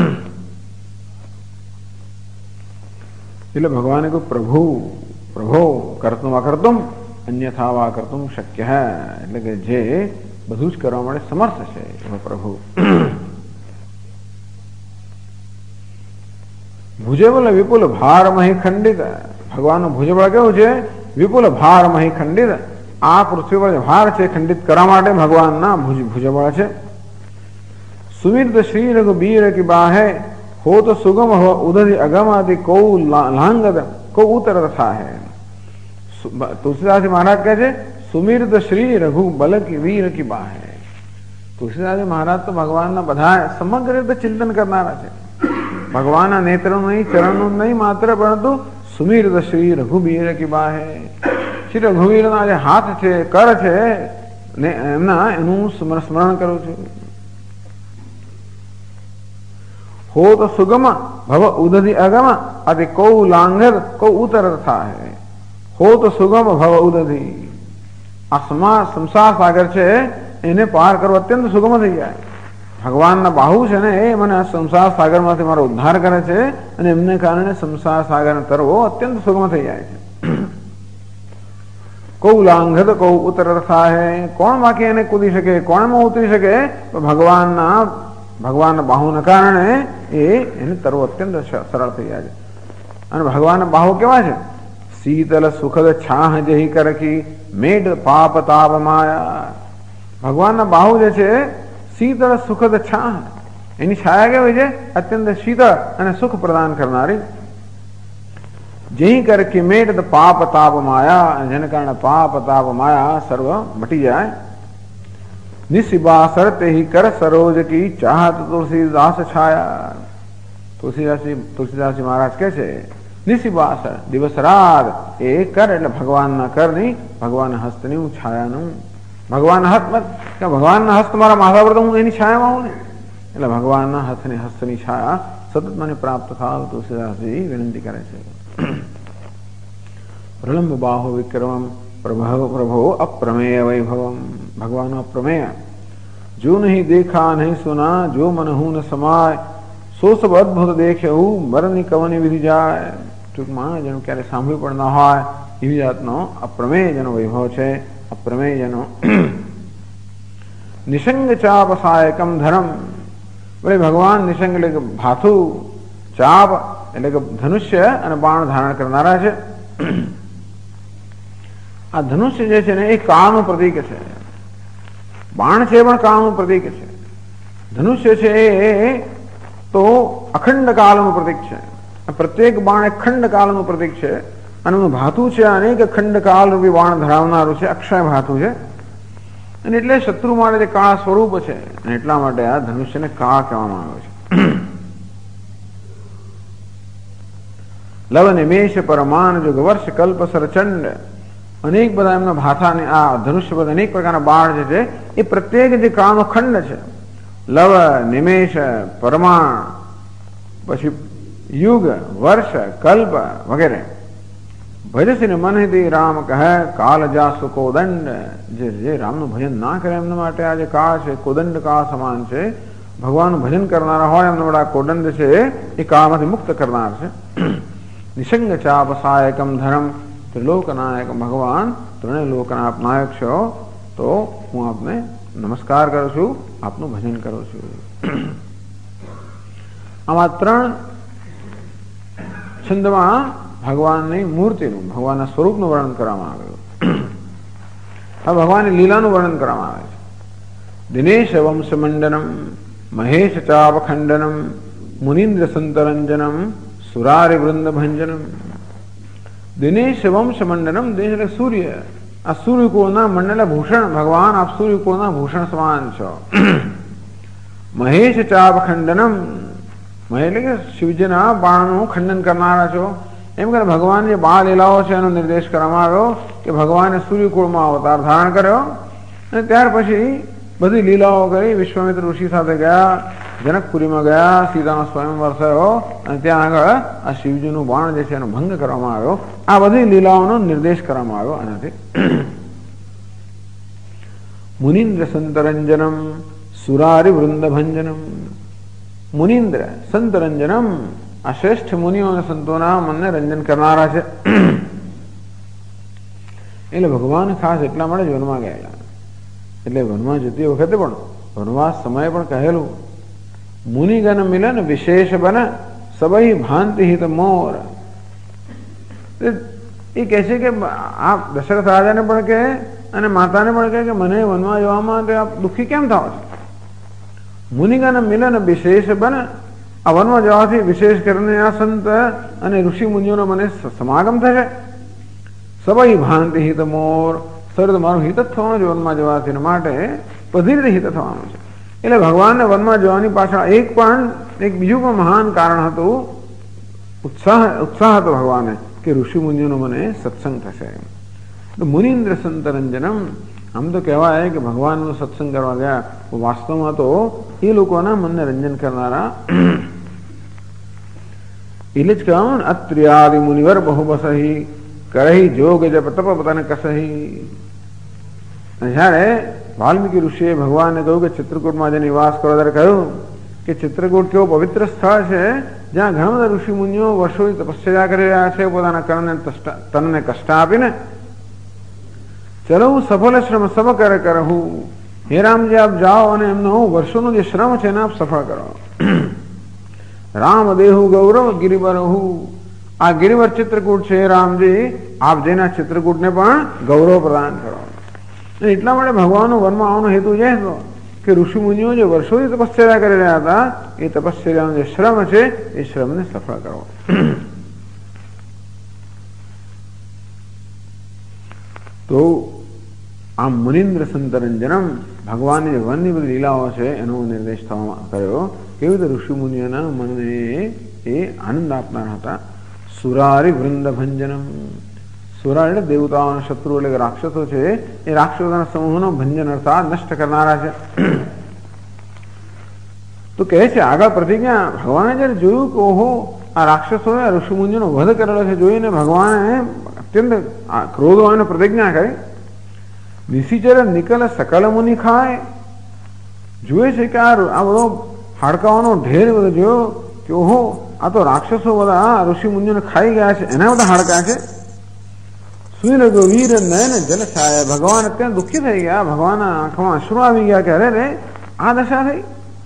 એટલે ભગવાને કહ્યું પ્રભુ પ્રભો કર્તુમ અકર્તુમ અન્યથા વા કર્તુમ શક્ય હૈ, એટલે કે જે બધું જ કરવા માટે સમર્થ છે એવો પ્રભુ. ભુજબળ વિપુલ ભાર મહી ખંડિત, ભગવાનનું ભુજબળ કેવું છે? વિપુલ ભાર મહી ખંડિત. આ પૃથ્વી પર ભાર છે ખંડિત કરવા માટે ભગવાનના ભુજબળ છે. સુમિર્દ શ્રી રઘુબીર કી બાહે, हो तो सुगम हो उदधि अगम आदि को लांगद को उतर था है. तुलसीदास महाराज કહે છે સુમિર્દ શ્રી રઘુ બલ કી વીર કી બાહે. તુલસીદાસ મહારાજ તો ભગવાનના બધા સમગ્ર રીતે ચિંતન કરનારા છે. ભગવાનના નેત્રનું નહીં, ચરણનું નહીં માત્ર, પરંતુ સુમિર્દ શ્રી રઘુબીર કી બાહે. શ્રી રઘુવીરના જે હાથ છે, કર છે ને એમના એનું સ્મરણ કરું છું. हो तो सुगम भव उदधि अगम अति कौ लांघर कौ उतर था है. हो तो सुगम भव उदधि, આ સંસાર સાગર છે એને પાર કરવો અત્યંત સુગમ થઈ જાય. ભગવાનના બાહુ છે ને એ મને આ સંસાર સાગરમાંથી મારો ઉદ્ધાર કરે છે અને એમને કારણે સંસાર સાગર તરવો અત્યંત સુગમ થઈ જાય છે. કૌ લાંઘદ કૌ ઉતર થા હે, કોણ બાકી એને કૂદી શકે, કોણમાં ઉતરી શકે? તો ભગવાનના બાહુના કારણે એને તરવો અત્યંત સરળ થઈ જાય છે. અને ભગવાનના બાહુ કેવા છે? શીતલ સુખદ છાહ જહી કરકી મેઢ પાપ તાપ માયા. ભગવાનના બાહુ જે છે શીતળ સુખદ છાહ, એની છાયા કેવી છે? અત્યંત શીતળ અને સુખ પ્રદાન કરનારી. જહી કરકી મેઢ પાપ તાપ માયા, જેને કારણે પાપ તાપ માયા સર્વ મટી જાય. निशिबासर ते ही कर सरोज की चाहत तुलसीदास छाया. तुलसीदास महाराज કહે છે નિશિબાસર દિવસ રાત એ કર એટલે ભગવાનના કરની, ભગવાનના હસ્તની હું છાયાનું. ભગવાનના હસ્ત કે ભગવાનના હસ્ત મારા માથા પર તો હું એની છાયામાં હું ને, એટલે ભગવાનના હસ્તની છાયા સતત મને પ્રાપ્ત થાવ તુલસીદાસજી વિનંતી કરે છે. પ્રલંબ બાહો વિક્રમમ प्रभो अप्रमेय वैभवम. भगवान अप्रमेय, जो नहीं देखा नहीं सुना, जो मन हूं न समाय, सो सब अद्भुत देखे मरनी कवनी विधि जाय. ટૂંકમાં જેનું ક્યારે સાંભળ્યું પણ ન હોય એવી જાતનો અપ્રમેય જેનો વૈભવ છે. અપ્રમેય જેનો નિસંગ ચાપ સાયકમ ધરમ. વળી ભગવાન નિસંગ એટલે કે ભાથુ, ચાપ એટલે કે ધનુષ્ય અને બાણ ધારણ કરનારા છે. આ ધનુષ્ય જે છે ને એ કાળનું પ્રતીક છે. બાણ છે પણ કાળનું પ્રતીક છે. ધનુષ્ય છે એ તો અખંડ કાળનું પ્રતીક છે. પ્રત્યેક બાણ અખંડ કાળનું પ્રતીક છે. અને ભાતુ છે અનેક અખંડ કાળ રૂપી બાણ ધરાવનારું છે, અક્ષય ભાતુ છે. અને એટલે શત્રુ માટે જે કાળ સ્વરૂપ છે અને એટલા માટે આ ધનુષ્યને કાળ કહેવામાં આવ્યો છે. લવ નિમેષ પરમાન જુગ વર્ષ કલ્પ સરચંડ. અનેક બધા એમના ભાથાને આ ધનુષ્ય બધા અનેક પ્રકારના બાણ જે છે એ પ્રત્યેક જે કાળનો ખંડ છે. લવ નિમેષ પરમાણ, પછી યુગ વર્ષ કલ્પ વગેરે. ભજસિને મનહિ રામ કહે કાલ જાસુ કોદંડ. જે રામનું ભજન ના કરે એમના માટે આ જે કાળ છે કોદંડ કાળ સમાન છે. ભગવાનનું ભજન કરનારા હોય એમનો બધા કોદંડ છે એ કાળમાંથી મુક્ત કરનાર છે. નિસંગ ચાપ સહાયકમ ધર્મ ત્રિલોકનાયક ભગવાન, ત્રણેય લોકના આપ નાયક છો, તો હું આપને નમસ્કાર કરું છું, આપનું ભજન કરું છું. આમાં 3 છંદમાં ભગવાનની મૂર્તિનું, ભગવાનના સ્વરૂપનું વર્ણન કરવામાં આવ્યું. હવે ભગવાનની લીલાનું વર્ણન કરવામાં આવે છે. દિનેશ વંશ મંડનમ મહેશ ચાપ ખંડનમ મુનિન્દ્ર સંતરંજનમ સુરારી વૃંદ ભંજનમ. દિનેશ વંશ મંડનમ, દેશ એટલે સૂર્ય, આ સૂર્યકુળના મંડળ ભૂષણ, ભગવાન આપ સૂર્યકુળના ભૂષણ સમાન છો. મહેશ ચાપ ખંડનમ, મહે એટલે કે શિવજીના બાણનું ખંડન કરનારા છો. એમ કે ભગવાન જે બાળ લીલાઓ છે એનો નિર્દેશ કરવામાં આવ્યો કે ભગવાને સૂર્યકુળમાં અવતાર ધારણ કર્યો અને ત્યાર પછી બધી લીલાઓ કરી. વિશ્વામિત્ર ઋષિ સાથે ગયા, જનકપુરીમાં ગયા, સીતાનો સ્વયંવર થયો અને ત્યાં આગળ આ શિવજીનું બાણ જે છે એનો ભંગ કરવામાં આવ્યો. આ બધી લીલાઓનો નિર્દેશ કરવામાં આવ્યો આનાથી. મુનિન્દ્ર સંતરંજનમ સુરારી વૃંદ ભંજનમ. મુનિન્દ્ર સંતરંજનમ, આ શ્રેષ્ઠ મુનિઓ અને સંતોના મનને રંજન કરનારા છે. એટલે ભગવાન ખાસ એટલા માટે જ વનમાં ગયેલા. એટલે વનમાં જતી વખતે પણ વનવાસ સમયે પણ કહેલું, મુનિગણ મિલન વિશેષ બન સબઈ ભાંતિ હિત મોર. એ કહે છે કે આ દશરથ રાજાને પણ કહે અને માતાને પણ કહે કે મને વનમાં જવા માટે આપ દુઃખી કેમ થાવ છો? મુનિગણ મિલન વિશેષ બન, આ વનમાં જવાથી વિશેષ કરીને આ સંત અને ઋષિ મુનિઓનો મને સમાગમ થશે. સબઈ ભાંતિ હિત મોર, સર મારું હિત જ થવાનું છે વનમાં જવાથી, માટે બધી રીતે હિત થવાનું છે. એટલે ભગવાનને વનમાં જવાની પાછળ એક બીજું પણ મહાન કારણ હતું, ઉત્સાહ હતો ભગવાને કે ઋષિ મુનિઓનો મને સત્સંગ થશે. તો મુનિન્દ્ર સંતરંજનમ, આમ તો કહેવાય કે ભગવાનનો સત્સંગ કરવા ગયા, વાસ્તવમાં તો એ લોકોના મનને રંજન કરનારા. એટલે જ કહેવાનું અત્રિયાદિ મુનિવર બહુ બસહી કરહી જોગ જપ તપ પતન કસહી. જયારે વાલ્મીકી ઋષિએ ભગવાનને કહ્યું કે ચિત્રકૂટમાં જે નિવાસ કરો ત્યારે કહ્યું કે ચિત્રકૂટ કેવો પવિત્ર સ્થળ છે જ્યાં ઘણા બધા ઋષિ મુનિઓ વર્ષોથી તપસ્યા કરી રહ્યા છે પોતાના તનને કષ્ટ આપીને. ચલો હું સફળ શ્રમ સબ કરહું. હે રામજી આપ જાઓ અને એમનો વર્ષોનો જે શ્રમ છે એને આપ સફળ કરો. રામ દેહુ ગૌરવ ગિરિવરહુ, આ ગિરિવર ચિત્રકૂટ છે રામજી આપ જેના ચિત્રકૂટને પણ ગૌરવ પ્રદાન કરો. એટલા માટે ભગવાનનો વનમાં આવવાનો હેતુ જે હતો કે ઋષિ મુનિઓ જે વર્ષોથી તપસ્યા કરી રહ્યા હતા એ તપસ્યાનો જે શ્રમ છે એ શ્રમને સફળ કરો. તો આ મુનિન્દ્ર સંતરંજનમ, ભગવાનની જે વનની બધી લીલાઓ છે એનો નિર્દેશ થવામાં કર્યો. કેવી રીતે ઋષિ મુનિઓના મનને એ આનંદ આપનાર હતા. સુરારી વૃંદ ભંજનમ, સુરા એટલે દેવતાઓના શત્રુ એટલે કે રાક્ષસો છે, એ રાક્ષસોના સમૂહનો ભંજન અર્થાત નષ્ટ કરનારા છે. તો કહે છે આગળ પ્રતિજ્ઞા, ભગવાને જયારે જોયું કે ઓહો આ રાક્ષસોએ ઋષિ મુનિઓનો વધ કરેલો છે જોઈને ભગવાને અત્યંત ક્રોધ હોવાની પ્રતિજ્ઞા કરી. નિશિચર નિકલ સકલ મુનિ ખાય, જુએ છે કે આ બધો હાડકાઓનો ઢેર બધો જોયો કે ઓહો આ તો રાક્ષસો બધા ઋષિ મુનિઓને ખાઈ ગયા છે, એના બધા હાડકા છે. સુન વીર નયન જલ છાય, ભગવાન અત્યંત દુઃખી થઈ ગયા, ભગવાનના આંખમાં અશ્રુ આવી ગયા કે અરે રે આ દશા થઈ.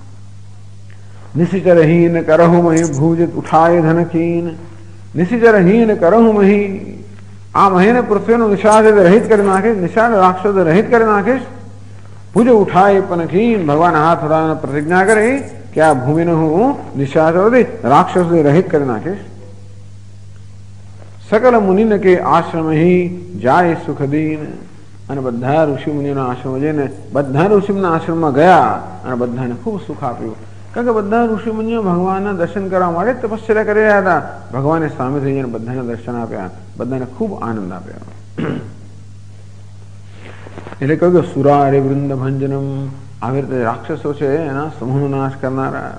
નિશિચરહીન કરહુ મહી ભુજ ઉઠાય ધનકીન, નિશિચરહીન કરહુ મહી, આ મહીને પૃથ્વીનો નિષાદ રહિત કરી નાખીશ, નિષાદ રાક્ષસ રહિત કરી નાખીશ. ભુજ ઉઠાય પનખીન, ભગવાન હાથ ઉઠાવીને પ્રતિજ્ઞા કરી કે આ ભૂમિને હું નિષાદ રાક્ષસોથી રહિત કરી નાખીશ. સકલ મુનિને કે આશ્રમ હી જાય સુખદીન, અને બધા ઋષિ મુનિઓના આશ્રમ જઈને બધા ઋષિના આશ્રમમાં ગયા અને બધાને ખૂબ સુખ આપ્યું. કારણ કે બધા ઋષિ મુનિઓ ભગવાનના દર્શન કરવા માટે તપસ્યા કરી રહ્યા હતા. ભગવાને સામે થઈ જઈને બધાને દર્શન આપ્યા, બધાને ખૂબ આનંદ આપ્યો. એટલે કહ્યું કે સુરારી વૃંદ ભંજનમ, આવી રીતે રાક્ષસો છે એના સમૂહનો નાશ કરનારા.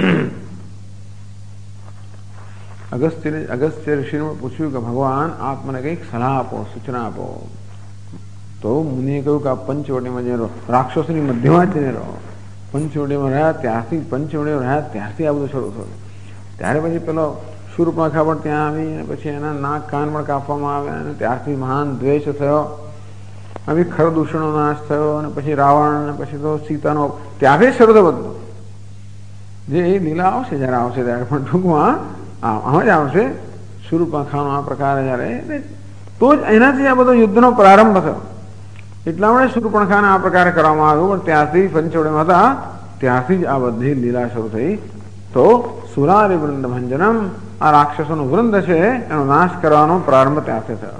અગસ્ત્ય ઋષિને પૂછ્યું કે ભગવાન આપ મને કંઈક સલાહ આપો, સૂચના આપો. તો મુનિએ કહ્યું કે આપ પંચવટીમાં જઈને રહો, રાક્ષસોની મધ્યમાં જ જઈને રહો. પંચવટીમાં રહ્યા ત્યારથી પંચવટીમાં રહ્યા ત્યારથી આ બધું શરૂ થયું. ત્યારે પછી પેલો શૂર્પણખા પણ ત્યાં આવી અને પછી એના નાક કાન પણ કાપવામાં આવ્યા અને ત્યારથી મહાન દ્વેષ થયો. આવી ખરદૂષણનો નાશ થયો અને પછી રાવણ અને પછી તો સીતાનો ત્યારથી શરૂ થયો બધું. જે એ લીલા આવશે જયારે આવશે ત્યારે, પણ ટૂંકમાં આમ જ આવશે. શૂર્પણખાનો આ પ્રકારે જયારે તો જ એનાથી આ બધો યુદ્ધનો પ્રારંભ થયો. એટલા માટે શૂર્પણખાને આ પ્રકારે કરવામાં આવ્યું. પણ ત્યારથી પંચવટીમાં હતા ત્યારથી જ આ બધી લીલા શરૂ થઈ. તો સુરારી વૃંદ ભંજનમ, આ રાક્ષસોનું વૃંદ છે એનો નાશ કરવાનો પ્રારંભ ત્યારથી થયો.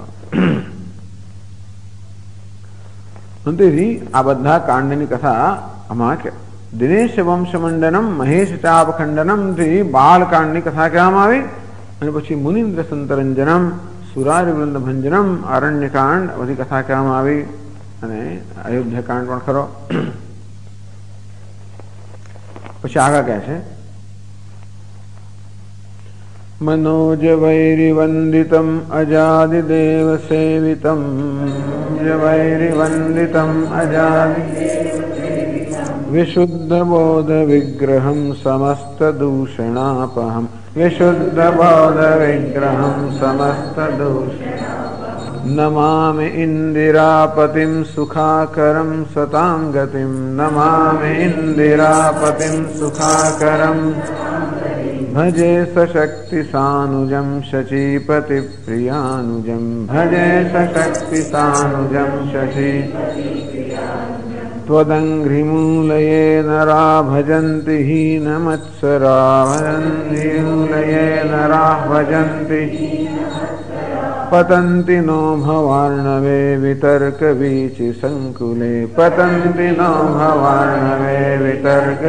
તેથી આ બધા કાંડની કથા આમાં દિનેશ વંશમંડનમ, મહેશ ચાપખંડનમ થી બાળકાંડની કથા કહેવામાં આવી. અને પછી મુનિન્દ્ર સંતરંજનમ, સુરારી વૃંદ ભંજનમ, આરણ્યકાંડ બધી કથા કહેવામાં આવી. અને અયોધ્યાકાંડ પણ ખરો. પછી આગળ કહે છે મનોજ વૈરિવંદિતમ અજાદિદેવ સેવિતમ, વૈરિવંદિતમ અજાદિ વિશુદ્ધ બોધ વિગ્રહમ સમસ્ત દૂષણાપહમ, વિશુદ્ધ બોધ વિગ્રહમ સમસ્ત દૂષણ નમામિ ઇન્દિરાપતિમ સુખાકરમ સતામ ગતિમ, નમામિ ઇન્દિરાપતિમ સુખાકરમ ભજે સશક્તિ સાનુજમ શચીપતિ પ્રિયાનુજમ, ભજે સશક્તિ સાનુજમ શચી ત્વદંઘ્રિમૂલયે નરા ભજન્તિ હીનમત્સરા, ભજન્તિમૂલયે નરા ભજન્તિ પતંતિ નો ભવાર્ણવે વિતર્ક વીચિ સંકુલે, પતંતિ નો ભવાર્ણવે વિતર્ક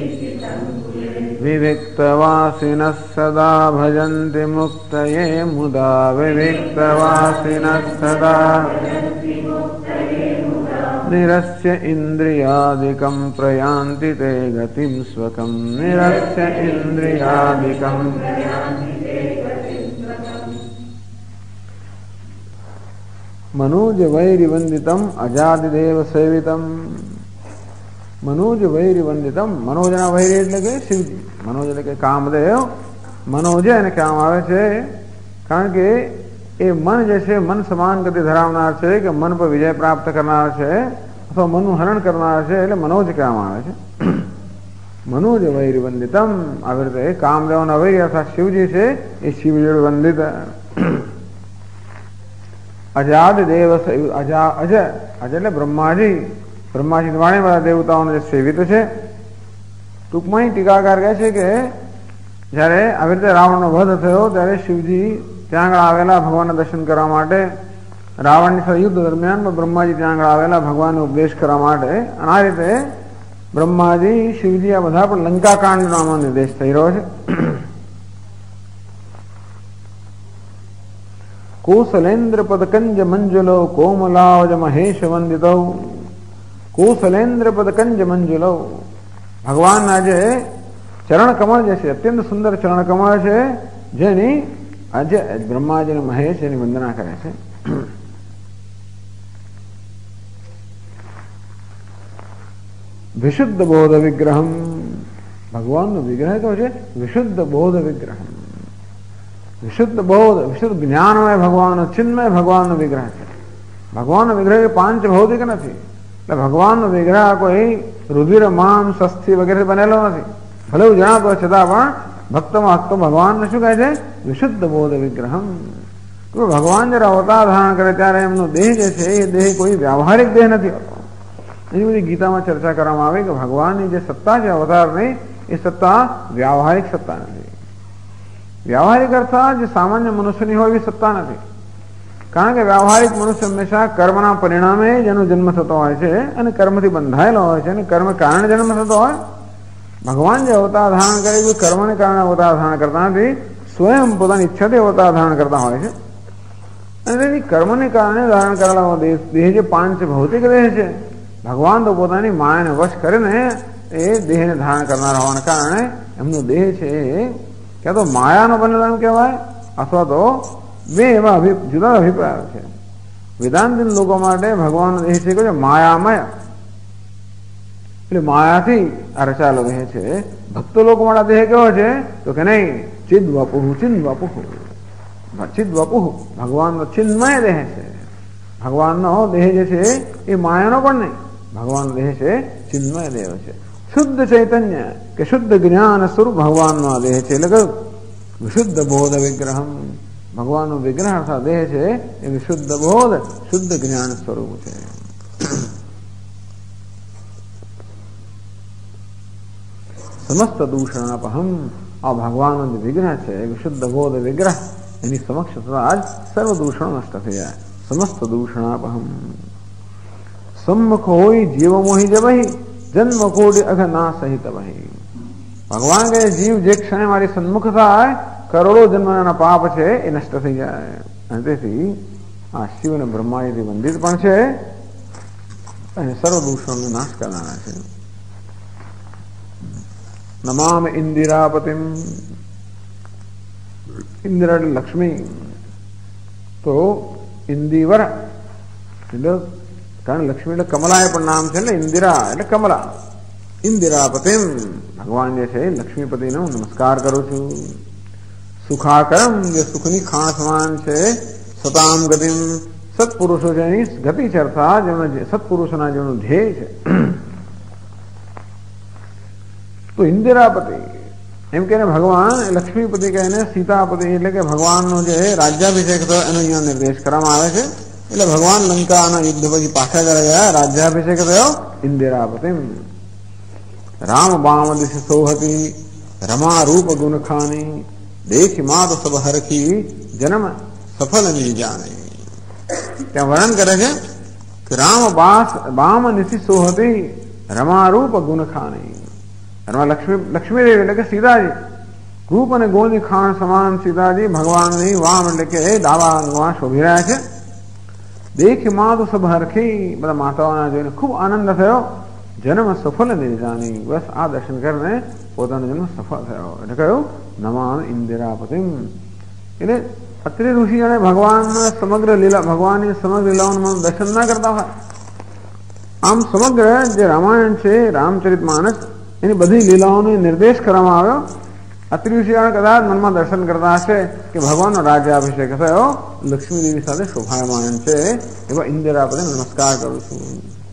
વિવિક્તવાસિનઃ સદા ભજન્તિ મુક્તયે મુદા, વિવિક્તવાસિનઃ સદા નિરસ્ય ઇન્દ્રિયાદિકં પ્રયાન્તિ તે ગતિમ સ્વકં, નિરસ્ય ઇન્દ્રિયાદિકં. મનોજ વૈરિવંદિતમ અજાદિદેવ સેવિતમ, મનોજ વૈરિવંદિતમ, મનોજના વૈરી એટલે કે શિવજી. મનોજ એટલે કે કામદેવ. મનોજ એને કહેવામાં આવે છે કારણ કે એ મન જે છે મન સમાન ગતિ ધરાવનાર છે, કે મન પર વિજય પ્રાપ્ત કરનાર છે અથવા મનનું હરણ કરનાર છે, એટલે મનોજ કહેવામાં આવે છે. મનોજ વૈરિવંદિતમ, આવી રીતે કામદેવના વૈરી અર્થાત શિવજી છે એ શિવજી વંદિત. અજાદ દેવ, અજ અજ એટલે બ્રહ્માજી, બ્રહ્માજી વાણી બધા દેવતાઓને જે સેવિત છે. ટૂંકમાં ટીકાકાર કહે છે કે જયારે આવી રીતે રાવણનો વધ થયો ત્યારે શિવજી ત્યાં આગળ આવેલા ભગવાનના દર્શન કરવા માટે. રાવણની સાથે યુદ્ધ દરમિયાન બ્રહ્માજી ત્યાં આગળ આવેલા ભગવાનનો ઉપદેશ કરવા માટે. અને આ રીતે બ્રહ્માજી શિવજી આ બધા પણ લંકાકાંડ નામનો નિર્દેશ થઈ રહ્યો છે. કૌશલેન્દ્ર પદકંજ મંજુલો કોમલાવજ મહેશ વંદિતો, કૌશલેન્દ્ર પદકંજ મંજુલો, ભગવાનના જે ચરણ કમળ જે છે અત્યંત સુંદર ચરણ કમળ છે જેની આજે બ્રહ્માજી અને મહેશ એની વંદના કરે છે. વિશુદ્ધ બોધ વિગ્રહમ, ભગવાનનો વિગ્રહ તો છે વિશુદ્ધ બોધ વિગ્રહ. વિશુદ્ધ બોધ, વિશુદ્ધ જ્ઞાનમય ભગવાન, ચિન્મય ભગવાનનો વિગ્રહ છે. ભગવાનનો વિગ્રહ પાંચ ભૌતિક નથી. એટલે ભગવાનનો વિગ્રહ કોઈ રુધિર મામ શસ્થી વગેરે બનેલો નથી. ભલે એવું જણાતો છતાં પણ ભક્તમાં હક્તો ભગવાનને શું કહે છે? વિશુદ્ધ બોધ વિગ્રહમ. ભગવાન જયારે અવતાર ધારણ કરે ત્યારે એમનો દેહ જે છે એ દેહ કોઈ વ્યાવહારિક દેહ નથી હોતો. એની બધી ગીતામાં ચર્ચા કરવામાં આવી કે ભગવાનની જે સત્તા છે અવતારની, એ સત્તા વ્યાવહારિક સત્તા નથી. વ્યાવહારિક અર્થાત જે સામાન્ય મનુષ્યની હોય એવી સત્તા નથી. કારણ કે વ્યાવહારિક મનુષ્ય હંમેશા કર્મના પરિણામે જ એનો જન્મ થતો હોય છે અને કર્મથી બંધાયેલો હોય છે અને કર્મ કારણે જન્મ થતો હોય. ભગવાન જે અવતાર ધારણ કરે એ કર્મને કારણે અવતાર ધારણ કરતા નથી, સ્વયં પોતાની ઈચ્છાથી અવતાર ધારણ કરતા હોય છે. અને તેથી કર્મને કારણે ધારણ કરેલા દેહ જે પાંચ ભૌતિક દેહ છે, ભગવાન તો પોતાની માયાને વશ કરીને એ દેહને ધારણ કરનાર હોવાના કારણે એમનો દેહ છે એ ક્યાં તો માયાનો બનેલો એમ કહેવાય અથવા તો બે એવા જુદા અભિપ્રાયો છે. વેદાંતિન લોકો માટે ભગવાનનો દેહ છે કે માયામય, એટલે માયાથી આ રચાયેલો દેહ છે. ભક્તો લોકો વાળા દેહ કેવો છે તો કે નહીં, ચિદ વપુઃ ચિદ વપુઃ ચિદ વપુઃ, ભગવાનનો ચિન્મય દેહ છે. ભગવાનનો દેહ જે છે એ માયાનો પણ નહીં, ભગવાનનો દેહ છે ચિન્મય દેહ છે. શુદ્ધ ચૈતન્ય કે શુદ્ધ જ્ઞાન સ્વરૂપ ભગવાનનો આ દેહ છે. એટલે કહ્યું વિશુદ્ધ બોધ વિગ્રહમ, ભગવાનનો વિગ્રહ અર્થાત દેહ છે એ વિશુદ્ધ બોધ શુદ્ધ જ્ઞાન સ્વરૂપ છે. સમસ્ત દૂષણાપહમ, આ ભગવાનનો જે વિગ્રહ છે એ વિશુદ્ધ બોધ વિગ્રહ, એની સમક્ષ થતા જ સર્વ દૂષણો નષ્ટ થઈ જાય. સમસ્ત દૂષણાપહમ સમ્મુખ હોય જીવ મોહી જબહી જન્મ કોટી અઘ ના સહિત વહી. ભગવાન કહે જીવ જે ક્ષણે મારી સન્મુખ થાય કરોડો જન્મના પાપ છે એ નષ્ટ થઈ જાય. અને તેથી આ શિવ અને બ્રહ્માજીથી વંદિત પણ છે અને સર્વ દૂષણનો નાશ કરનારા છે. નમામ ઇન્દિરાપતિમ, ઇન્દ્ર એટલે લક્ષ્મી, તો ઇન્દિવર એટલે કારણ લક્ષ્મી એટલે કમલા એ પણ નામ છે ને, ઇન્દિરા એટલે કમલા. ઇન્દિરાપતિમ, ભગવાન જે છે લક્ષ્મીપતિને હું નમસ્કાર કરું છું. સુખાકરમ, જે સુખની ખાણ સમાન છે. સતામ ગતિમ, સત્પુરુષો જેની ગતિ છે અર્થાત સત્પુરુષોના જેનું ધ્યેય છે. તો ઇન્દિરાપતિ એમ કે ભગવાન લક્ષ્મીપતિ કહીને સીતાપતિ એટલે કે ભગવાનનો જે રાજ્યાભિષેક થયો એનો અહીંયા નિર્દેશ કરવામાં આવે છે. એટલે ભગવાન લંકાના યુદ્ધ પછી પાછા જરા ગયા, રાજ્યાભિષેક થયો ઇન્દિરાપતિમ. રામ બામ દિશ સોહતી રમા રૂપ ગુણ ખાની દેખી માત સબ હરખી જન્મ સફલ નહીં જાને. ત્યાં વર્ણન કરે છે કે રામ બામ નિશી સોહતી રમા રૂપ ગુણ ખાની. લક્ષ્મીદેવી એટલે કે સીતાજી રૂપ અને ગુણની ખાણ સમાન સીતાજી ભગવાનની વામ એટલે કે ડાબા અંગમાં શોભી રહ્યા છે. દેખી માત સબ હરખી, બધા માતાઓના જોઈને ખૂબ આનંદ થયો. જન્મ સફળ નિર્જાની, બસ આ દર્શન કરીને પોતાનો જન્મ સફળ થયો. એટલે કહ્યું નમામ ઇન્દિરાપતિમ. એટલે અત્રિ ઋષિ અને ભગવાનના સમગ્ર લીલા, ભગવાનની સમગ્ર લીલાઓનું દર્શન ના કરતા હોય. આમ સમગ્ર જે રામાયણ છે રામચરિત માનસ એની બધી લીલાઓનો નિર્દેશ કરવામાં આવ્યો. અત્રિ ઋષિ કદાચ મનમાં દર્શન કરતા હશે કે ભગવાનનો રાજ્યાભિષેક થયો, લક્ષ્મીદેવી સાથે શોભાયમાન છે, એવા ઇન્દિરાપતિને નમસ્કાર કરું છું.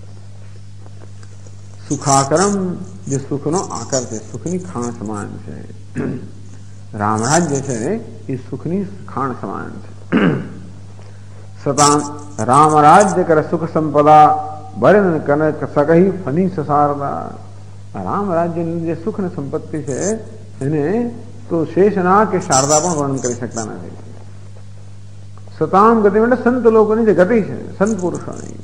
સુખાકરમ, જે સુખનો આકાર છે, સુખની ખાણ સમાન છે. રામરાજ્ય છે એ સુખની ખાણ સમાન છે. સતામ રામરાજ્ય કર સુખ સંપદા બરન કનક સકહી ફની સસારદા. રામ રાજ્યની જે સુખ ને સંપત્તિ છે એને તો શેષના કે શારદા પણ વર્ણન કરી શકતા નથી. સતામ ગતિ એટલે સંત લોકોની જે ગતિ છે, સંત પુરુષોની.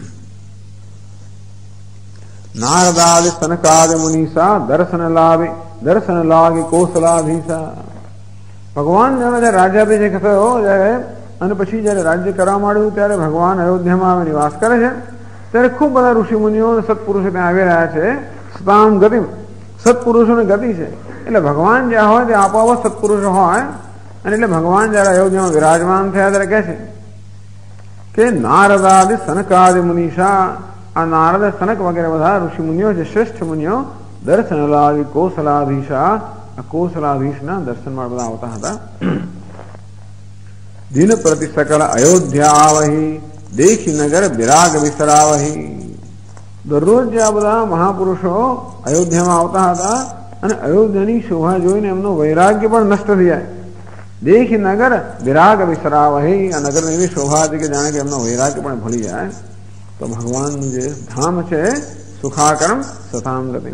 નારદાદિ સનકાદિ મુનીસા દર્શન લાગે કૌશલાધીશા. ભગવાન જયારે રાજ્યાભિષેક થયો જયારે અને પછી જયારે રાજ્ય કરવા માંડ્યું ત્યારે ભગવાન અયોધ્યામાં આવે નિવાસ કરે છે ત્યારે ખૂબ બધા ઋષિ મુનિઓ સત્પુરુષો ત્યાં આવી રહ્યા છે. સતામ ગતિ, સત્પુરુષોની ગતિ છે. એટલે ભગવાન જ્યાં હોય ત્યાં આપોઆપ સત્પુરુષો હોય. અને એટલે ભગવાન જયારે અયોધ્યામાં વિરાજમાન થયા ત્યારે કહે છે કે નારદાદિ સનકાદિ મુનીષા, આ નારદ સનક વગેરે બધા ઋષિ મુનિઓ છે, શ્રેષ્ઠ મુનિઓ. દર્શન લાવી કૌશલાધીશા, આ કૌશલાધીશના દર્શનમાં બધા આવતા હતા. દિન પ્રતિ સકળ અયોધ્યા આવહી દેખી નગર વિરાગ વિસરાવહી. દરરોજ જે આ બધા મહાપુરુષો અયોધ્યામાં આવતા હતા અને અયોધ્યાની શોભા જોઈને એમનો વૈરાગ્ય પણ નષ્ટ થઈ જાય. દેખી નગર વિરાગ વિસરાવહી, આ નગરની એવી શોભા હતી કે જાણે કે એમનો વૈરાગ્ય પણ ભૂલી જાય. તો ભગવાનનું જે ધામ છે સુખાકરમ સતામ ગતિમ.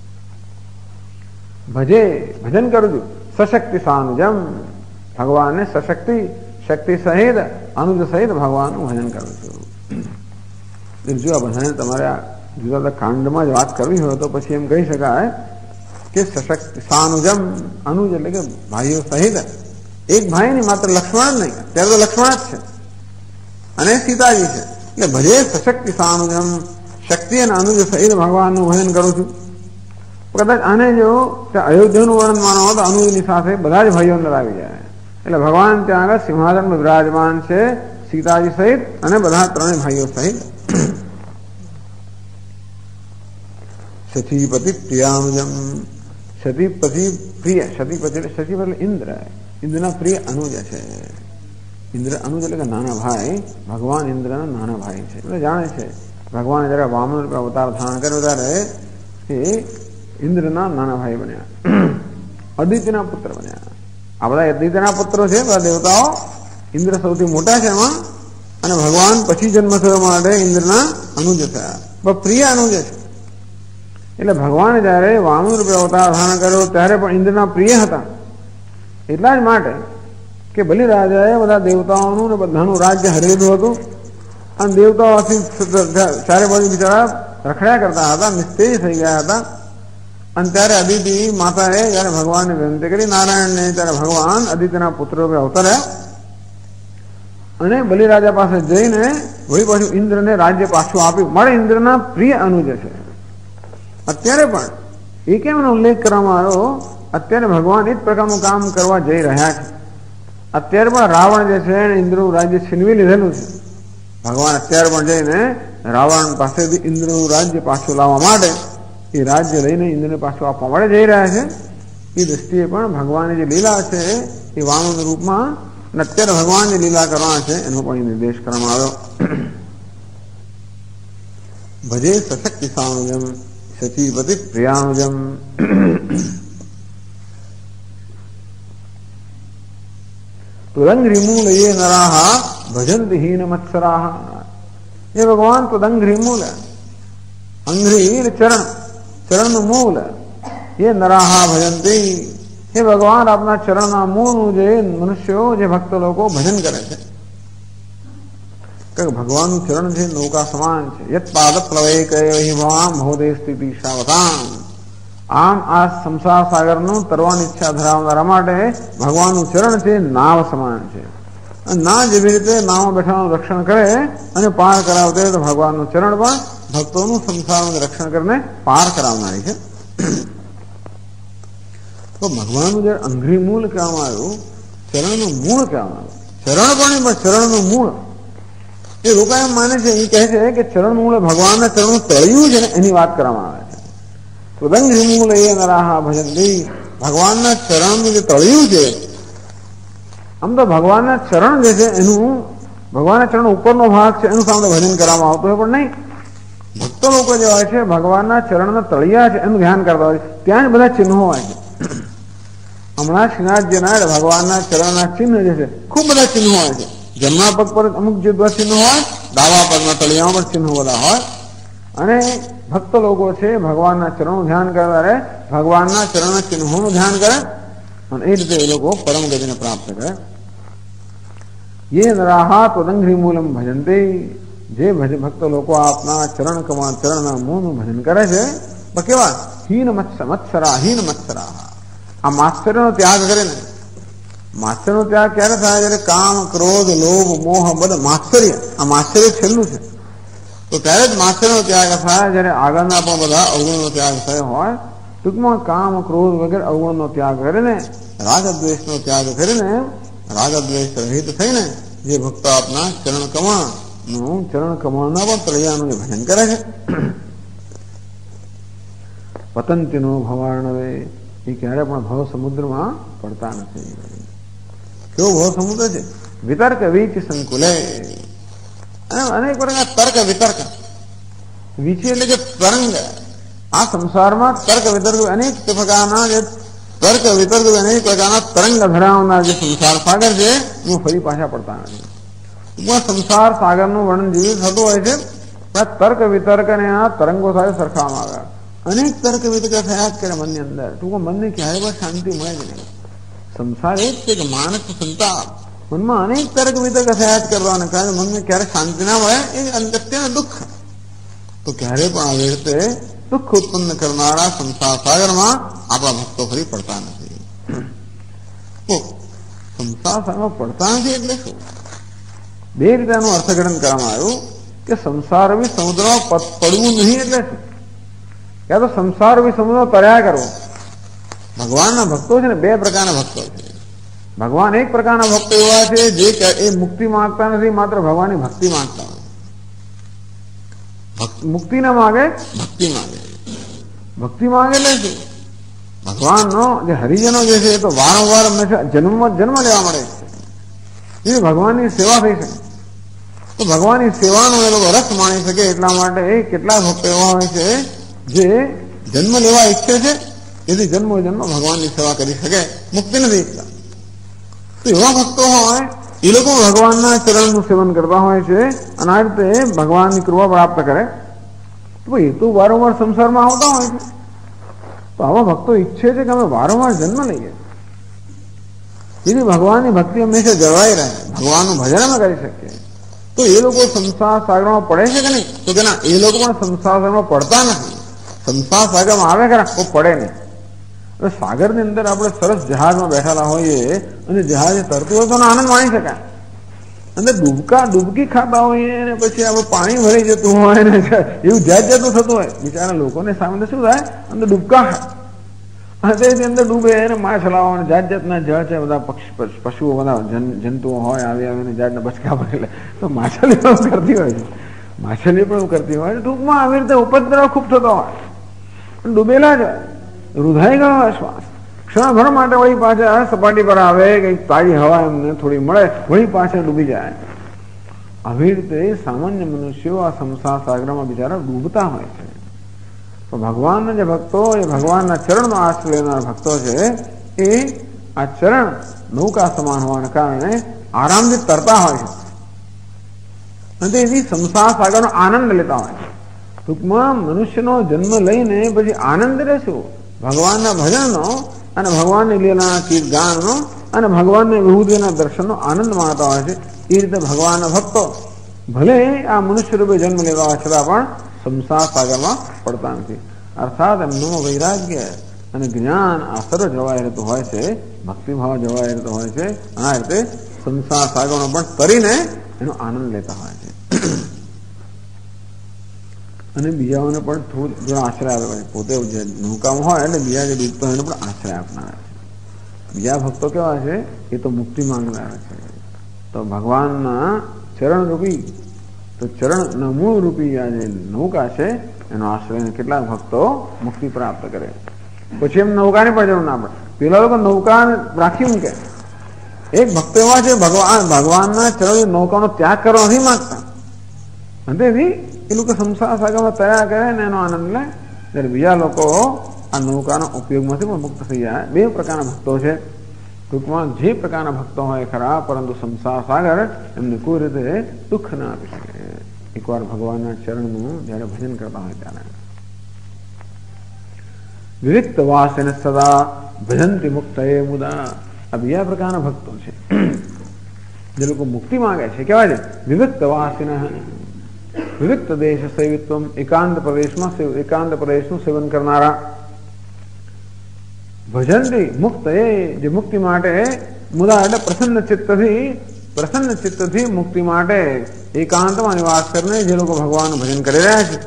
ભજન કરજો સશક્તિ સાનુજમ, ભગવાનને સશક્તિ શક્તિ સહિત અનુજ સહિત ભગવાનનું ભજન કરું છું. જો આ બધાને તમારે આ જુદા જુદા કાંડમાં જ વાત કરવી હોય તો પછી એમ કહી શકાય કે સશક્તિ સાનુજમ, અનુજ એટલે કે ભાઈઓ સહિત. એક ભાઈ નહીં, માત્ર લક્ષ્મણ જ નહીં, ત્યારે તો લક્ષ્મણ જ છે અને સીતાજી છે. એટલે ભજે સશક્તિ સાનુજમ, શક્તિ અને અનુજ સહિત ભગવાનનું ભજન કરું છું. કદાચ આને જો અયોધ્યાનું વર્ણન માનો તો અનુજની સાથે બધા જ ભાઈઓ અંદર આવી જાય. એટલે ભગવાન ત્યાં આગળ સિંહાસનમાં વિરાજમાન છે સીતાજી સહિત અને બધા ત્રણેય ભાઈઓ સહિત. सतीपति प्रियानुजम, सतीपति प्रिय, सतीपति सती એટલે ઇન્દ્ર, ઇન્દ્રના પ્રિય અનુજ છે. ઇન્દ્ર અનુજ એટલે કે નાના ભાઈ, ભગવાન ઇન્દ્રના નાના ભાઈ છે. એટલે જાણે છે ભગવાન જયારે વામન રૂપે અવતાર ધારણ કર્યો ત્યારે એ ઇન્દ્રના નાના ભાઈ બન્યા, અદિત્યના પુત્ર બન્યા. આ બધા અદિત્યના પુત્રો છે, બધા દેવતાઓ. ઇન્દ્ર સૌથી મોટા છે એમાં, અને ભગવાન પછી જન્મ થયો માટે ઇન્દ્રના અનુજ થયા, પણ પ્રિય અનુજ છે. એટલે ભગવાને જયારે વામન રૂપે અવતાર ધારણ કર્યો ત્યારે પણ ઇન્દ્રના પ્રિય હતા. એટલા જ માટે કે બલિરાજાએ બધા દેવતાઓનું ને બધાનું રાજ્ય હરેલું હતું, અને દેવતાઓથી ચારે બાજુ બિચારા રખડ્યા કરતા હતા, નિસ્તેજ થઈ ગયા હતા. અને ત્યારે અદિતિ માતાએ જયારે ભગવાનને વિનંતી કરી નારાયણને, ત્યારે ભગવાન અદિત્યના પુત્ર રૂપે અવતર્યા અને બલિરાજા પાસે જઈને વળી પાછું ઇન્દ્રને રાજ્ય પાછું આપ્યું. મારે ઇન્દ્રના પ્રિય અનુજ છે. અત્યારે પણ એ કેમ એનો ઉલ્લેખ કરવામાં આવ્યો? અત્યારે ભગવાન એ જ પ્રકારનું કામ કરવા જઈ રહ્યા છે. અત્યારે પણ રાવણ જે છે એને ઇન્દ્રનું રાજ્ય છીનવી લીધેલું છે. ભગવાન અત્યારે પણ જઈને રાવણ પાસેથી ઇન્દ્રનું રાજ્ય પાછું લાવવા માટે એ રાજ્ય લઈને ઇન્દ્રને પાછું આપવા માટે જઈ રહ્યા છે. એ દ્રષ્ટિએ પણ ભગવાનની જે લીલા છે એ વામન રૂપમાં, અને અત્યારે ભગવાન જે લીલા કરવાના છે એનો પણ નિર્દેશ કરવામાં આવ્યો. ભજે સશક્તિ સાનુજમ સચીપતિ પ્રિયાનુજમ. તુદંઘ્રિમૂલ ये नराहा भजन्ति हीन मत्सराहा. ये भगवान तुदंघ्रिमूल, अंघ्रि चरण, चरण मूल, ये नराहा भजन्ति. हे भगवान अपना चरणના મૂળનું જે મનુષ્યો, જે ભક્ત લોકો ભજન કરે છે, કે ભગવાનનું ચરણ છે નૌકા સમાન છે. યત પાદ પ્લવય કૈ ભવામ ભવદે સ્થિતિ સાવધાન. આમ આ સંસાર સાગરનું તરવાની ઈચ્છા ધરાવનારા માટે ભગવાનનું ચરણ છે નાવ સમાન છે. ના જેવી રીતે નાવમાં બેઠાનું રક્ષણ કરે અને પાર કરાવતે, તો ભગવાનનું ચરણ પણ ભક્તોનું સંસારનું રક્ષણ કરીને પાર કરાવનારી છે. તો ભગવાનનું જે અંઘ્રી મૂળ કહેવામાં આવ્યું, ચરણનું મૂળ કહેવામાં આવ્યું. ચરણ પણ ચરણનું મૂળ. એ લોકો એમ માને છે, એ કહે છે કે ચરણ મૂળ ભગવાનના ચરણનું તળિયું છે ને એની વાત કરવામાં આવે છે. તુદંઘ્રી મૂળ એ નરાહા ભજન્તિ. ભગવાનના ચરણનું જે તળિયું છે, આમ તો ભગવાનના ચરણ જે છે એનું, ભગવાનના ચરણ ઉપરનો ભાગ છે એનું સામે ભજન કરવામાં આવતું હોય, પણ નહીં. ભક્તો લોકો જે હોય છે ભગવાનના ચરણના તળિયા છે એનું ધ્યાન કરતા હોય છે. ત્યાં જ બધા ચિહ્નો હોય છે. હમણાં શ્રીનાથજીના ભગવાનના ચરણના ચિહ્ન જે છે ખૂબ બધા ચિહ્નો હોય છે. જમણા પગ પર અમુક જે બધા ચિહ્નો હોય, ડાબા પગના તળિયામાં પણ ચિહ્નો બધા હોય. અને ભક્ત લોકો છે ભગવાનના ચરણનું ધ્યાન કરતા રહે, ભગવાનના ચરણના ચિહ્નોનું ધ્યાન કરે, અને એ રીતે એ લોકો પરમ ગતિને પ્રાપ્ત કરે. ये नराहा त्वदंघ्रि मूलम भजन्ते. જે ભક્ત લોકો આપના ચરણ કમળ, ચરણના મૂળનું ભજન કરે છે, તો કેવા હીન મત્સરા, હીન મત્સરા. આ માત્સર્યનો ત્યાગ કરે ને, માત્સર્યનો ત્યાગ ક્યારે થાય? જયારે કામ, ક્રોધ, લોભ, મોહ, બધા માત્સર્ય, આ માત્સર્ય છેલ્લું છે, તો ત્યારે જ માત્સર્યનો ત્યાગ થાય. જયારે આગળના પણ બધા અવગુણનો ત્યાગ થયો હોય. ટૂંકમાં કામ, ક્રોધ વગેરે અવગુણનો ત્યાગ કરીને, રાગદ્વેષનો ત્યાગ કરીને, રાગદ્વેષ રહિત થઈને જે ભક્તો આપના ચરણ કમળનું, ચરણ કમળના પણ તળિયાનું ભજન કરે છે. પતંતીનો ભવાર્ણવે. એ ક્યારે પણ ભવ સમુદ્રમાં પડતા નથી. કેવો ભવ સમુદ્ર છે? વિતર્ક વીચ સંકુલે. અનેક પ્રકાર તર્ક વિતર્ક. વીચી એટલે કે તરંગ. આ સંસારમાં તર્ક વિતર્ક અનેક પ્રકારના જે તર્ક વિતર્ક અનેક પ્રકારના તરંગ ધરાવનાર જે સંસાર સાગર છે એમાં ફરી પાછા પડતા નથી. સંસાર સાગરનું વર્ણન જેવું થતું હોય છે, પણ તર્ક વિતર્ક અને આ તરંગો સાથે સરખાવવામાં આવ્યા. અનેક તર્ક વિતર્ક થયા જ કરે મનની અંદર. ટૂંકમાં મનને ક્યારે પણ શાંતિ મળે જ નહીં. સંસાર એ જ છે કે માનસ સંતાપ, મનમાં અનેક તર્ક વિતર્ક થયા જ કરવાના કારણે મનને ક્યારે શાંતિ ના મળે, એ અત્યંત દુઃખ. તો ક્યારે પણ આવી રીતે દુઃખ ઉત્પન્ન કરનારા સંસાર સાગરમાં આપણા ભક્તો ફરી પડતા નથી. તો સંસાર સાગરમાં પડતા નથી એટલે શું? બે રીતે એનું અર્થઘટન કરવામાં આવ્યું કે સંસાર બી સમુદ્રમાં પડવું નહીં એટલે શું? ક્યાં તો સંસાર બી સમુદ્રમાં તર્યા કરવો. ભગવાનના ભક્તો છે ને બે પ્રકારના ભક્તો છે. ભગવાન એક પ્રકારના ભક્તો એવા છે જે એ મુક્તિ માંગતા નથી, માત્ર ભગવાનની ભક્તિ માંગતા હોય. મુક્તિ ના માગે, ભક્તિ માંગે. ભક્તિ માંગે એટલે ભગવાનનો જે હરિજનો જે છે એ તો વારંવાર હંમેશા જન્મ લેવા મળે છે, એ ભગવાનની સેવા થઈ શકે. તો ભગવાનની સેવાનો એ લોકો રસ માણી શકે એટલા માટે કેટલાક ભક્તો એવા હોય છે જે જન્મ લેવા ઈચ્છે છે, એથી જન્મ ભગવાનની સેવા કરી શકે, મુક્તિ નથી ઈચ્છતા. તો એવા ભક્તો હોય એ લોકો ભગવાનના ચરણનું સેવન કરતા હોય છે અને આ રીતે ભગવાનની કૃપા પ્રાપ્ત કરે. તો એ તો વારંવાર સંસારમાં આવતા હોય છે. તો આવા ભક્તો ઈચ્છે છે કે અમે વારંવાર જન્મ લઈએ, જેથી ભગવાનની ભક્તિ હંમેશા જળવાઈ રહે, ભગવાનનું ભજન અમે કરી શકીએ. તો એ લોકો સંસાર સાગરમાં પડે છે કે નહીં? તો કે ના, એ લોકો પણ સંસાર સાગરમાં પડતા નથી. સંસાર સાગરમાં આવે ખરા, તો પડે નહીં. હવે સાગરની અંદર આપણે સરસ જહાજમાં બેઠેલા હોઈએ અને જહાજ તરતું હોય તો આનંદ માણી શકાય. અંદર ડૂબકી ખાતા હોઈએ અને પછી આપણે પાણી ભરાઈ જતું હોય ને એવું જાતનું થતું હોય, બિચારા લોકોને સામે શું થાય, અંદર ડૂબકા ખાય, તેથી અંદર ડૂબે અને માછલાઓ જાતના જળ છે, બધા પશુઓ, બધા જંતુઓ હોય, આવીને જાતના બચકા ભરેલા. તો માછલી પણ કરતી હોય છે, માછલી પણ કરતી હોય. ટૂંકમાં આવી રીતે ઉપદ્રવ ખૂબ થતો હોય, ડૂબેલા જ હોય, રૂધાઈ ગયો હોય શ્વાસ. ક્ષણભર માટે વળી પાછા સપાટી પર આવે, કંઈક તાજી હવા એમને થોડી મળે, વળી પાછા ડૂબી જાય. આવી રીતે સામાન્ય મનુષ્યો આ સંસાર સાગરમાં બિચારા ડૂબતા હોય છે. તો ભગવાનના જે ભક્તો, એ ભગવાનના ચરણનો આશ્રય લેનાર ભક્તો છે, એ આ ચરણ નૌકા સમાન હોવાને કારણે આરામથી તરતા હોય છે અને તેથી સંસાર સાગરનો આનંદ લેતા હોય છે. ટૂંકમાં મનુષ્યનો જન્મ લઈને પછી આનંદ રહેશું ભગવાનના ભજનનો અને ભગવાનની લીલાના ગીત ગાનનો અને ભગવાનની વિભૂતિના દર્શનનો આનંદ માણતા હોય છે. એ રીતે ભગવાનના ભક્તો ભલે આ મનુષ્ય રૂપે જન્મ લેવા હોય છતાં પણ સંસાર સાગરમાં પડતા નથી. અર્થાત એમનું વૈરાગ્ય અને જ્ઞાન આ સર્વ જવાઈ રહેતું હોય છે, ભક્તિભાવ જવાઈ રહેતો હોય છે. આ રીતે સંસાર સાગરનો પણ તરીને એનો આનંદ લેતા હોય છે અને બીજાઓને પણ થોડો આશ્રય આપે. પોતે જે નૌકામાં હોય એટલે બીજા જે ડૂબતો હોય એને પણ આશ્રય આપનારા છે. બીજા ભક્તો કેવા છે? એ તો મુક્તિ માંગનારા છે. તો ભગવાનના ચરણ રૂપી, તો ચરણના મૂળ રૂપી આ જે નૌકા છે એનો આશ્રય કેટલાક ભક્તો મુક્તિ પ્રાપ્ત કરે. પછી એમ નૌકાને પણ જરૂર ના પડે. પેલા લોકો નૌકા રાખી મૂકે. એક ભક્તો એવા છે ભગવાનના ચરણ નૌકાનો ત્યાગ કરવા નથી માંગતા, તેથી એ લોકો સંસાર સાગરમાં તૈયાર કરે ને એનો આનંદ લે. ત્યારે બીજા લોકો આ નૌકાના ઉપયોગમાંથી પણ મુક્ત થઈ જાય. બે પ્રકારના ભક્તો છે. ટૂંકમાં જે પ્રકારના ભક્તો હોય ખરા, પરંતુ સંસાર સાગર એમને કોઈ રીતે દુઃખ ના આપી શકે. એકવાર ભગવાનના ચરણનું જયારે ભજન કરતા હોય ત્યારે વિવિક્ત વાસેન સદા ભજંતી મુક્ત એ મુદા. આ બીજા પ્રકારના ભક્તો છે જે લોકો મુક્તિ માંગે છે. કેવા છે? વિવિક્ત વાસીન, વિવિક્ત દેશ સેવિત્વ, એકાંત પ્રદેશનું સેવન કરનારા. ભજનથી મુક્ત એ જે મુક્તિ માટે મુદા એટલે પ્રસન્ન ચિત્તથી મુક્તિ માટે એકાંતમાં નિવાસ કરીને જે લોકો ભગવાનનું ભજન કરી રહ્યા છે.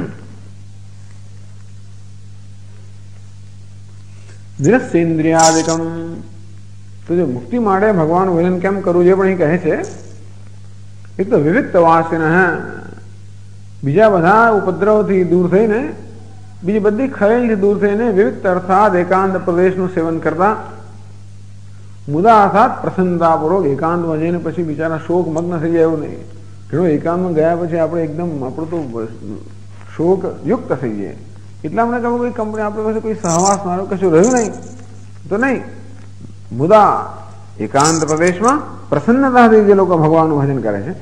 નિરસ્યેન્દ્રિયાદિકમ. તો જે મુક્તિ માટે ભગવાનનું ભજન કેમ કરવું છે પણ એ કહે છે. એક તો વિવિક્ત વાસીન, બીજા બધા ઉપદ્રવથી દૂર થઈને, બીજી બધી ખલેલથી દૂર થઈને વિવિક્ત અર્થાત એકાંત પ્રદેશનું સેવન કરતા. મુદા અર્થાત પ્રસન્નતાપૂર્વક એકાંતમાં જઈને પછી બિચારા શોક મગ્ન થઈ જાય એવું નહીં. ઘણો એકાંતમાં ગયા પછી આપણે એકદમ આપણું તો શોક યુક્ત થઈ જાય. એટલા મને કહું કોઈ કંપની આપણે પાસે કોઈ સહવાસ મારો કશું રહ્યું નહીં તો નહીં. મુદા એકાંત પ્રદેશમાં પ્રસન્નતાથી જે લોકો ભગવાનનું ભજન કરે છે.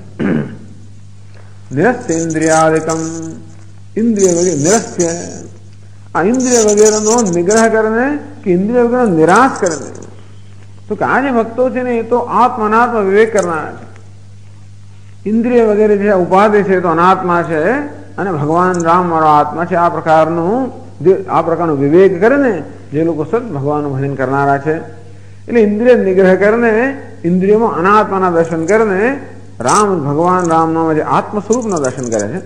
નિરસ્યેન્દ્રિયાદિકમ, ઇન્દ્રિય વગેરે નિરસ્ય, આ ઇન્દ્રિય વગેરેનો નિગ્રહ કરીને કે ઇન્દ્રિય વગેરે નિરાશ કરીને. તો કે આ જે ભક્તો છે ને એ તો આત્મનાત્મ વિવેક કરનારા છે. ઇન્દ્રિય વગેરે જે ઉપાધિ છે તો અનાત્મા છે અને ભગવાન રામ મારો આત્મા છે. આ પ્રકારનું વિવેક કરીને જે લોકો સત ભગવાનનું ભજન કરનારા છે. એટલે ઇન્દ્રિય નિગ્રહ કરીને, ઇન્દ્રિયોમાં અનાત્માના દર્શન કરીને ભગવાન રામના જે આત્મ સ્વરૂપના દર્શન કરે છે.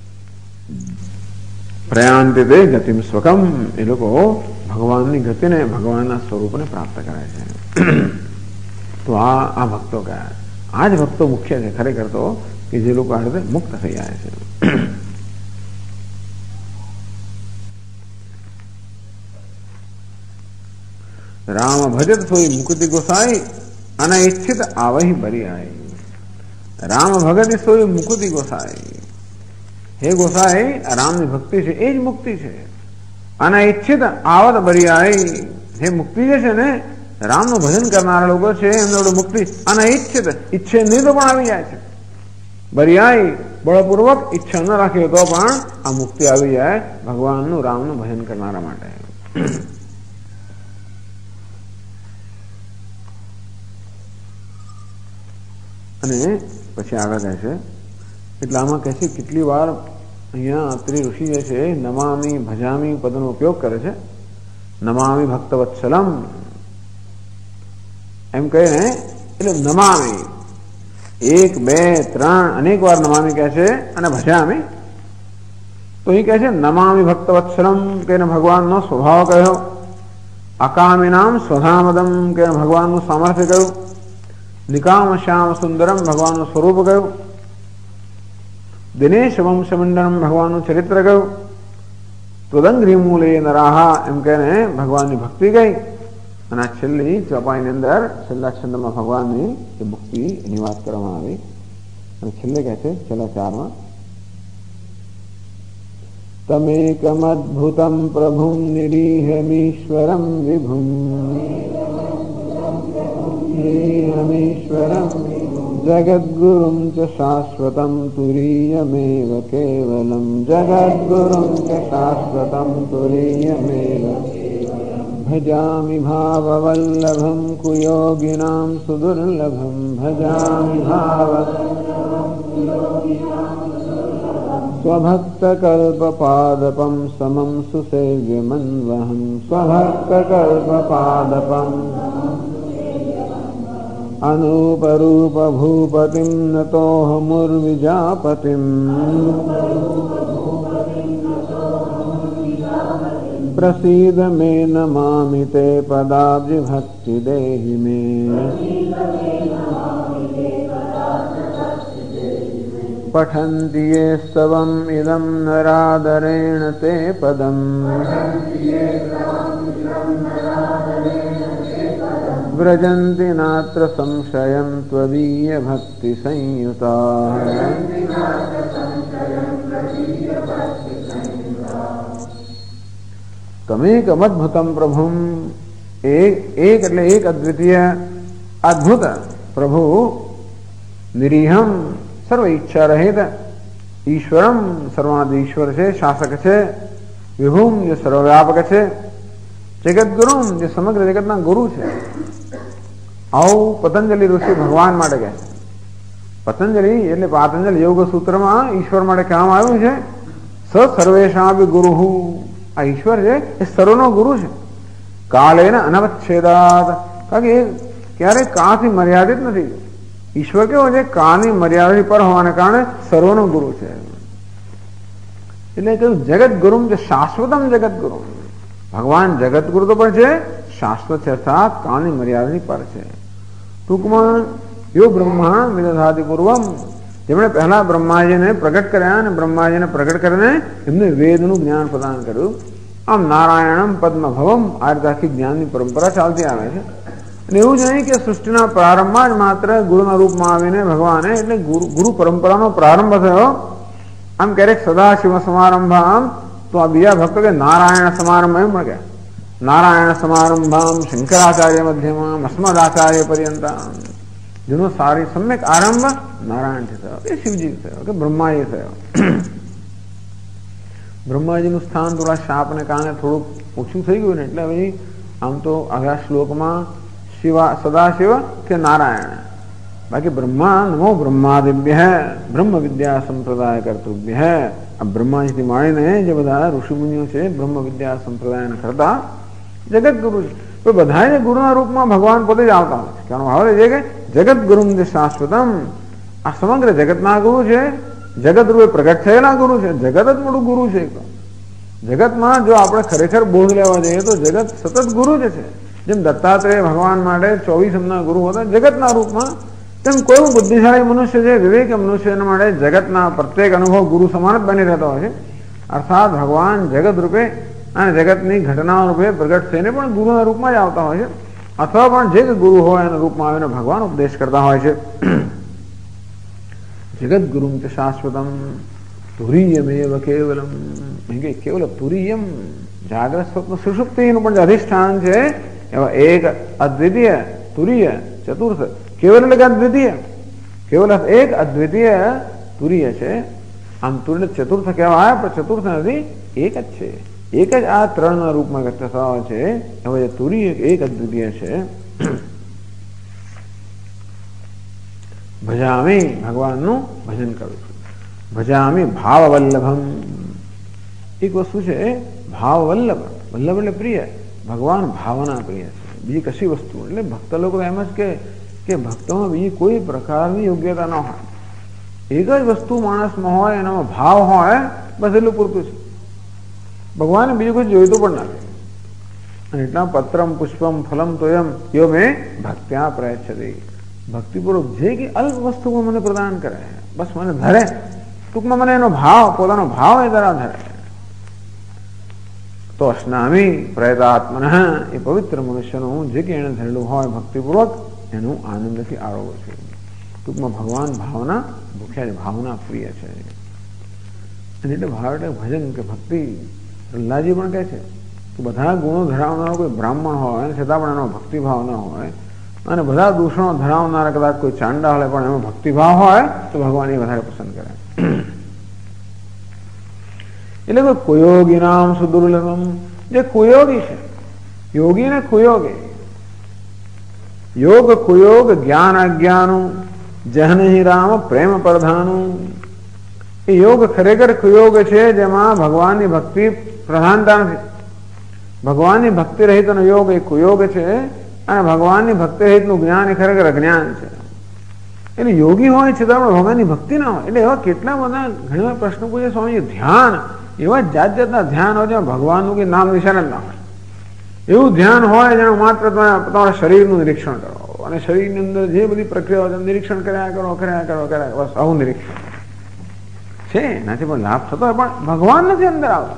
પ્રયાંતિ તે ગતિમ સ્વકમ, એ લોકો ભગવાનની ગતિને, ભગવાનના સ્વરૂપને પ્રાપ્ત કરે છે. તો આ ભક્તો કયા? આ જ ભક્તો મુખ્ય છે ખરેખર તો, કે જે લોકો આ રીતે મુક્ત થઈ જાય છે. राम भजत सोई मुक्ति गोसाई अनइच्छित आवही बरी आई। राम भगत सोई मुक्ति गोसाई, हे गोसाई रामनी भक्ति છે એ જ મુક્તિ છે। અનૈચ્છિત આવત બરી आई, હે મુક્તિ જે છે ને રામનું ભજન કરનારા લોકો છે એમનો મુક્તિ અનૈચ્છિત ઈચ્છે નહીં તો પણ આવી જાય છે। બરી आई બળપૂર્વક ઈચ્છા ન રાખે તો પણ આ મુક્તિ આવી જાય ભગવાનનું રામનું ભજન કરનારા માટે। અને પછી આગળ કહે છે એટલે આમાં કહે છે કેટલી વાર અહીંયા અત્રિ ઋષિ જે છે નમામી ભજામી પદનો ઉપયોગ કરે છે। નમામી ભક્તવત્સલમ એમ કહે ને એટલે નમામી એક બે ત્રણ અનેક વાર નમામી કહે છે અને ભજામી તો અહીં કહે છે નમામી ભક્તવત્સલમ કે ભગવાનનો સ્વભાવ કહ્યો, અકામિનામ સ્વધામદમ કે ભગવાનનું સામર્થ્ય કહ્યું, નિકામ શ્યામ સુંદરમ ભગવાનનું સ્વરૂપ કહ્યું, દિનેશ વંશમંડલમ ભગવાનનું ચરિત્ર કહ્યું, ત્વદંઘ્રી મૂલે નરાહા એમ કહીને ભગવાનની ભક્તિ ગઈ અને આ છેલ્લી ચોપાઈની અંદર છેલ્લા છંદમાં ભગવાનની એ ભક્તિ એની વાત કરવામાં આવી અને છેલ્લે કહે છે છેલ્લા ચારમાં તમેકમદ્ભુતમ પ્રભુમ નિરીહમીશ્વરમ વિભુમ નિરીહમીશ્વરમ जगद्गुरुं च शाश्वतं तुरीयमेव केवलं जगद्गुरुं च शाश्वतं तुरीयमेव भजामि भाववल्लभं कुयोगिनां सुदुर्लभं भजामि स्वभक्तकल्पपादपं समं सुसेव्यमन्वहं स्वभक्तकल्पपादपं अनूपरूप भूपतिं नतोऽहमुर्विजापतिम् प्रसीद मे नमामि ते पदाब्जभक्ति देहि मे पठन्ति ये स्तवम् इदं नरादरेण ते पदम् व्रजन्ति नात्र संशयं त्वदीय भक्ति संयुताः तमेकमद्भुतं प्रभुं एक એટલે એક અદ્વિતીય અદ્ભુત પ્રભુ નિરીહમ સર્વ ઈચ્છા રહિત ઈશ્વરમ સર્વાદિ ઈશ્વર છે, શાસક છે, વિભુમ જે સર્વવ્યાપક છે, જગતગુરુ જે સમગ્ર જગતના ગુરુ છે। આવું પતંજલિ ઋષિ ભગવાન માટે કહે છે। પતંજલિ એટલે પાતંજલ યોગ સૂત્રમાં ઈશ્વર માટે કહેવામાં આવ્યું છે સ સર્વેષાં ગુરુ, આ ઈશ્વર છે એ સર્વનો ગુરુ છે। કાલેન અનવચ્છેદાત, કારણ કે એ ક્યારેય કાળથી મર્યાદિત નથી। ઈશ્વર કેવો છે કાળની મર્યાદા પર હોવાને કારણે સર્વનો ગુરુ છે। એટલે કહ્યું જગત ગુરુ છે, શાશ્વતમ જગત ગુરુ। ભગવાન જગત ગુરુ તો પણ છે, શાશ્વત છે, અર્થાત કાળની મર્યાદાની પર છે। ટૂંકમાં યો બ્રહ્મા વિદધાતિ પૂર્વમ, જેમણે પહેલા બ્રહ્માજીને પ્રગટ કર્યા અને બ્રહ્માજીને પ્રગટ કરીને એમને વેદનું જ્ઞાન પ્રદાન કર્યું। આમ નારાયણમ પદ્મભવમ આ રીતે આખી જ્ઞાનની પરંપરા ચાલતી આવે છે। અને એવું જ નહીં કે સૃષ્ટિના પ્રારંભમાં જ માત્ર ગુરુના રૂપમાં આવીને ભગવાને એટલે ગુરુ પરંપરાનો પ્રારંભ થયો। આમ ક્યારેક સદાશિવ સમારંભામ તો આ બીજા ભક્તો કે નારાયણ સમારંભ એમ પણ કે નારાયણ સમારંભામ શંકરાચાર્ય મધ્યમાં અસ્મદાચાર્ય પર્યંતા, જેનો સારી સમ્યક આરંભ નારાયણથી થયો, એ શિવજી થયો કે બ્રહ્માજી થયો। બ્રહ્માજીનું સ્થાન થોડા શાપને કારણે થોડુંક ઓછું થઈ ગયું ને એટલે હવે આમ તો આગલા શ્લોકમાં સદાશિવ કે નારાયણ, બાકી બ્રહ્મા નમો બ્રહ્માદિભ્ય બ્રહ્મ વિદ્યા સંપ્રદાય કર્તૃભ્ય, આ બ્રહ્માજીથી માંડીને જે બધા ઋષિમુનિઓ છે બ્રહ્મ વિદ્યા સંપ્રદાયના કરતા જગત ગુરુ છે। તો બધા ગુરુના રૂપમાં ભગવાન પોતે જ આવતા હોય છે। કારણ ભાવ છે કે જગત ગુરુ જે શાશ્વતમ, આ સમગ્ર જગતના ગુરુ છે, જગત રૂપે પ્રગટ થયેલા ગુરુ છે। જગત જ મોટું ગુરુ છે। જગતમાં જો આપણે ખરેખર બોધ લેવા જઈએ તો જગત સતત ગુરુ જ છે। જેમ દત્તાત્રેય ભગવાન માટે 24 એમના ગુરુ હતા જગતના રૂપમાં, તેમ કોઈ બુદ્ધિશાળી મનુષ્ય છે, વિવેક મનુષ્ય માટે જગતના પ્રત્યેક અનુભવ ગુરુ સમાન જ બની રહેતો હોય છે। અર્થાત ભગવાન જગત રૂપે અને જગતની ઘટનાઓ રૂપે પ્રગટ થઈને પણ ગુરુના રૂપમાં જ આવતા હોય છે, અથવા પણ જે ગુરુ હોય એના રૂપમાં આવીને ભગવાન ઉપદેશ કરતા હોય છે. જગત ગુરુમ ચ શાશ્વતમ તુરીયમેવ કેવલમ. કેવલ તુરીયમ જાગ્રત સ્વપ્ન સુષુપ્તિનું પણ જે અધિષ્ઠાન છે એવા એક અદ્વિતીય તુરીય ચતુર્થ. કેવલ એટલે કે અદ્વિતીય, કેવલ એક અદ્વિતીય તુરીય છે. આમ તુર્ય ચતુર્થ કહેવાય પણ ચતુર્થ નથી, એક જ છે. એક જ આ ત્રણના રૂપમાં વ્યક્ત થવા છે. હવે તુરીય એક અદ્વિતીય છે. ભજામી ભગવાનનું ભજન કરું છું. ભજામી ભાવવલ્લભમ. એક વસ્તુ છે ભાવવલ્લભ. વલ્લભ એટલે પ્રિય. ભગવાન ભાવના પ્રિય છે, બીજી કશી વસ્તુ. એટલે ભક્ત લોકો એમ જ કે ભક્તોમાં બીજી કોઈ પ્રકારની યોગ્યતા ન હોય, એક જ વસ્તુ માણસમાં હોય, એનામાં ભાવ હોય, બસ એટલું પૂરતું છે. ભગવાને બીજું કોઈ જોઈતું પણ નથી. અને એટલા પત્રમ પુષ્પમ ફલમ તોયમ યો મેં ભક્ત્યા પ્રયચ્છતિ. ભક્તિપૂર્વક જે કે અલ્પ વસ્તુમાં મને પ્રદાન કરે, બસ મને ધરે, ટૂંકમાં મને એનો ભાવ, પોતાનો ભાવ એ દ્વારા ધરે, તો અશ્નામી પ્રયતાત્મન. એ પવિત્ર મનુષ્યનું જે કે એને ધરેલું હોય ભક્તિપૂર્વક એનું આનંદથી આરોગ્ય છે. ટૂંકમાં ભગવાન ભાવના ભૂખ્યા છે, ભાવના પ્રિય છે. અને એટલે ભાવ એટલે ભજન કે ભક્તિ. પ્રહલાદજી પણ કહે છે કે બધા ગુણો ધરાવનારો કોઈ બ્રાહ્મણ હોય અને છતાં પણ એનો ભક્તિભાવ ન હોય, અને બધા દૂષણો ધરાવનારા કદાચ કોઈ ચાંડા હોય પણ એમાં ભક્તિભાવ હોય તો ભગવાન એ વધારે પસંદ કરે. એટલે કોઈ કુયોગી નામ સુદુર્લભમ. જે કુયોગી છે, યોગી ને કુયોગી. યોગ કુયોગ જ્ઞાન અજ્ઞાનું જહનહિ રામ પ્રેમ પ્રધાનું. એ યોગ ખરેખર કુયોગ છે જેમાં ભગવાનની ભક્તિ પ્રધાનતા નથી. ભગવાનની ભક્તિ રહિતનો યોગ એ કુયોગ છે, અને ભગવાનની ભક્તિ રહિતનું જ્ઞાન એ ખરેખર અજ્ઞાન છે. એટલે યોગી હોય છતાં પણ ભગવાનની ભક્તિ ના હોય. એટલે એવા કેટલા બધા ઘણી વાર પ્રશ્નો પૂછે સ્વામી, ધ્યાન એવા જાત જાતના ધ્યાન હોય જેમાં ભગવાનનું કે નામ નિશાન જ ના હોય. એવું ધ્યાન હોય જેનું માત્ર તમારા શરીરનું નિરીક્ષણ કરો, અને શરીરની અંદર જે બધી પ્રક્રિયાઓ છે નિરીક્ષણ કર્યા કરો, બસ આવું નિરીક્ષણ છે. એનાથી પણ લાભ થતો હોય, પણ ભગવાન નથી અંદર આવતા.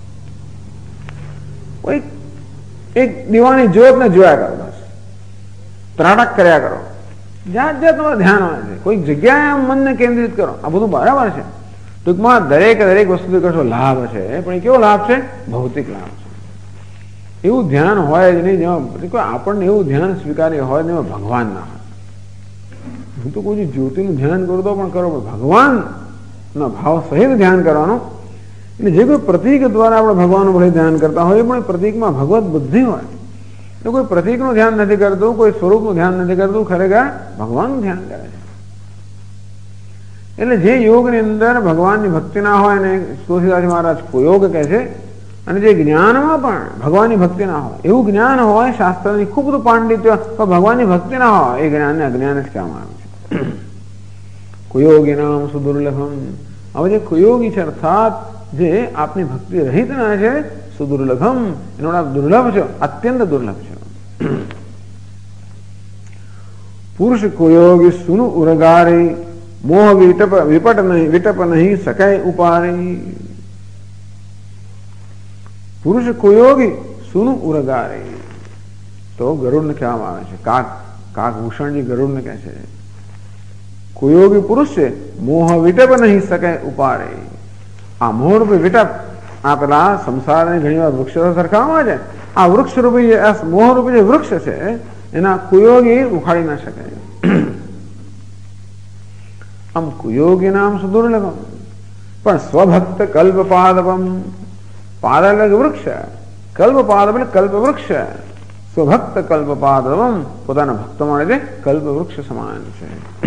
કોઈ એક દીવાની જ્યોતને જોયા કરો, બસ ત્રાટક કર્યા કરો, જાત જાતનું ધ્યાન હોય છે. કોઈક જગ્યાએ આમ મનને કેન્દ્રિત કરો, આ બધું બરાબર છે. ટૂંકમાં દરેક વસ્તુ કરશો લાભ છે, પણ એ કેવો લાભ છે? ભૌતિક લાભ છે. એવું ધ્યાન હોય જ નહીં જેમાં આપણને એવું ધ્યાન સ્વીકાર્ય હોય ને એમાં ભગવાન ના હોય. હું તો કોઈ જ્યોતિનું ધ્યાન કરું તો પણ કરો, પણ ભગવાન ના ભાવ સહિત ધ્યાન કરવાનું. એટલે જે કોઈ પ્રતીક દ્વારા આપણે ભગવાનનું ભલે ધ્યાન કરતા હોય, પણ પ્રતીકમાં ભગવત બુદ્ધિ હોય. તો કોઈ પ્રતીકનું ધ્યાન નથી કરતું, કોઈ સ્વરૂપનું ધ્યાન નથી કરતું, ખરેખર ભગવાનનું ધ્યાન કરે છે. એટલે જે યોગની અંદર ભગવાનની ભક્તિ ના હોય ને તુલસીદાસ મહારાજ કુયોગ કહે છે. અને જે જ્ઞાનમાં પણ ભગવાનની ભક્તિ ના હોય, એવું જ્ઞાન હોય શાસ્ત્રની ખૂબ બધું પાંડિત્ય, પણ ભગવાનની ભક્તિ ના હોય, એ જ્ઞાનને અજ્ઞાન જ કહેવામાં આવે છે. કુયોગી નામ સુદુર્લભમ. હવે જે કુયોગી છે અર્થાત જે આપની ભક્તિ રહિત ના છે, સુદુર્લભમ એનો દુર્લભ છે, અત્યંત દુર્લભ છે. પુરુષ કુયોગી સુનુ ઉરગારી મોહ વિટપ નહીં શકાય ઉપારી. પુરુષ કુયોગી સુનુ ઉરગારી. તો ગરુડને કહેવામાં આવે છે, કાકભૂષણજી ગરુડને કહે છે કુયોગી પુરુષ છે, મોહ વિટપ નહીં શકાય ઉપારે. આ મોહરૂપી વિટપ, આ પેલા સંસારની ઘણી વાર વૃક્ષો સરખાવવામાં છે. આ વૃક્ષ રૂપી મોહરૂપી જે વૃક્ષ છે એના કુયોગી ઉખાડી ના શકાય. આમ કુયોગી નામ સુદુર્લભમ. પણ સ્વભક્ત કલ્પપાદપમ. પાદ એટલે વૃક્ષ, કલ્પપાદ એટલે કલ્પ વૃક્ષ. સ્વભક્ત કલ્પપાદપમ પોતાના ભક્તો માટે કલ્પ વૃક્ષ સમાન છે.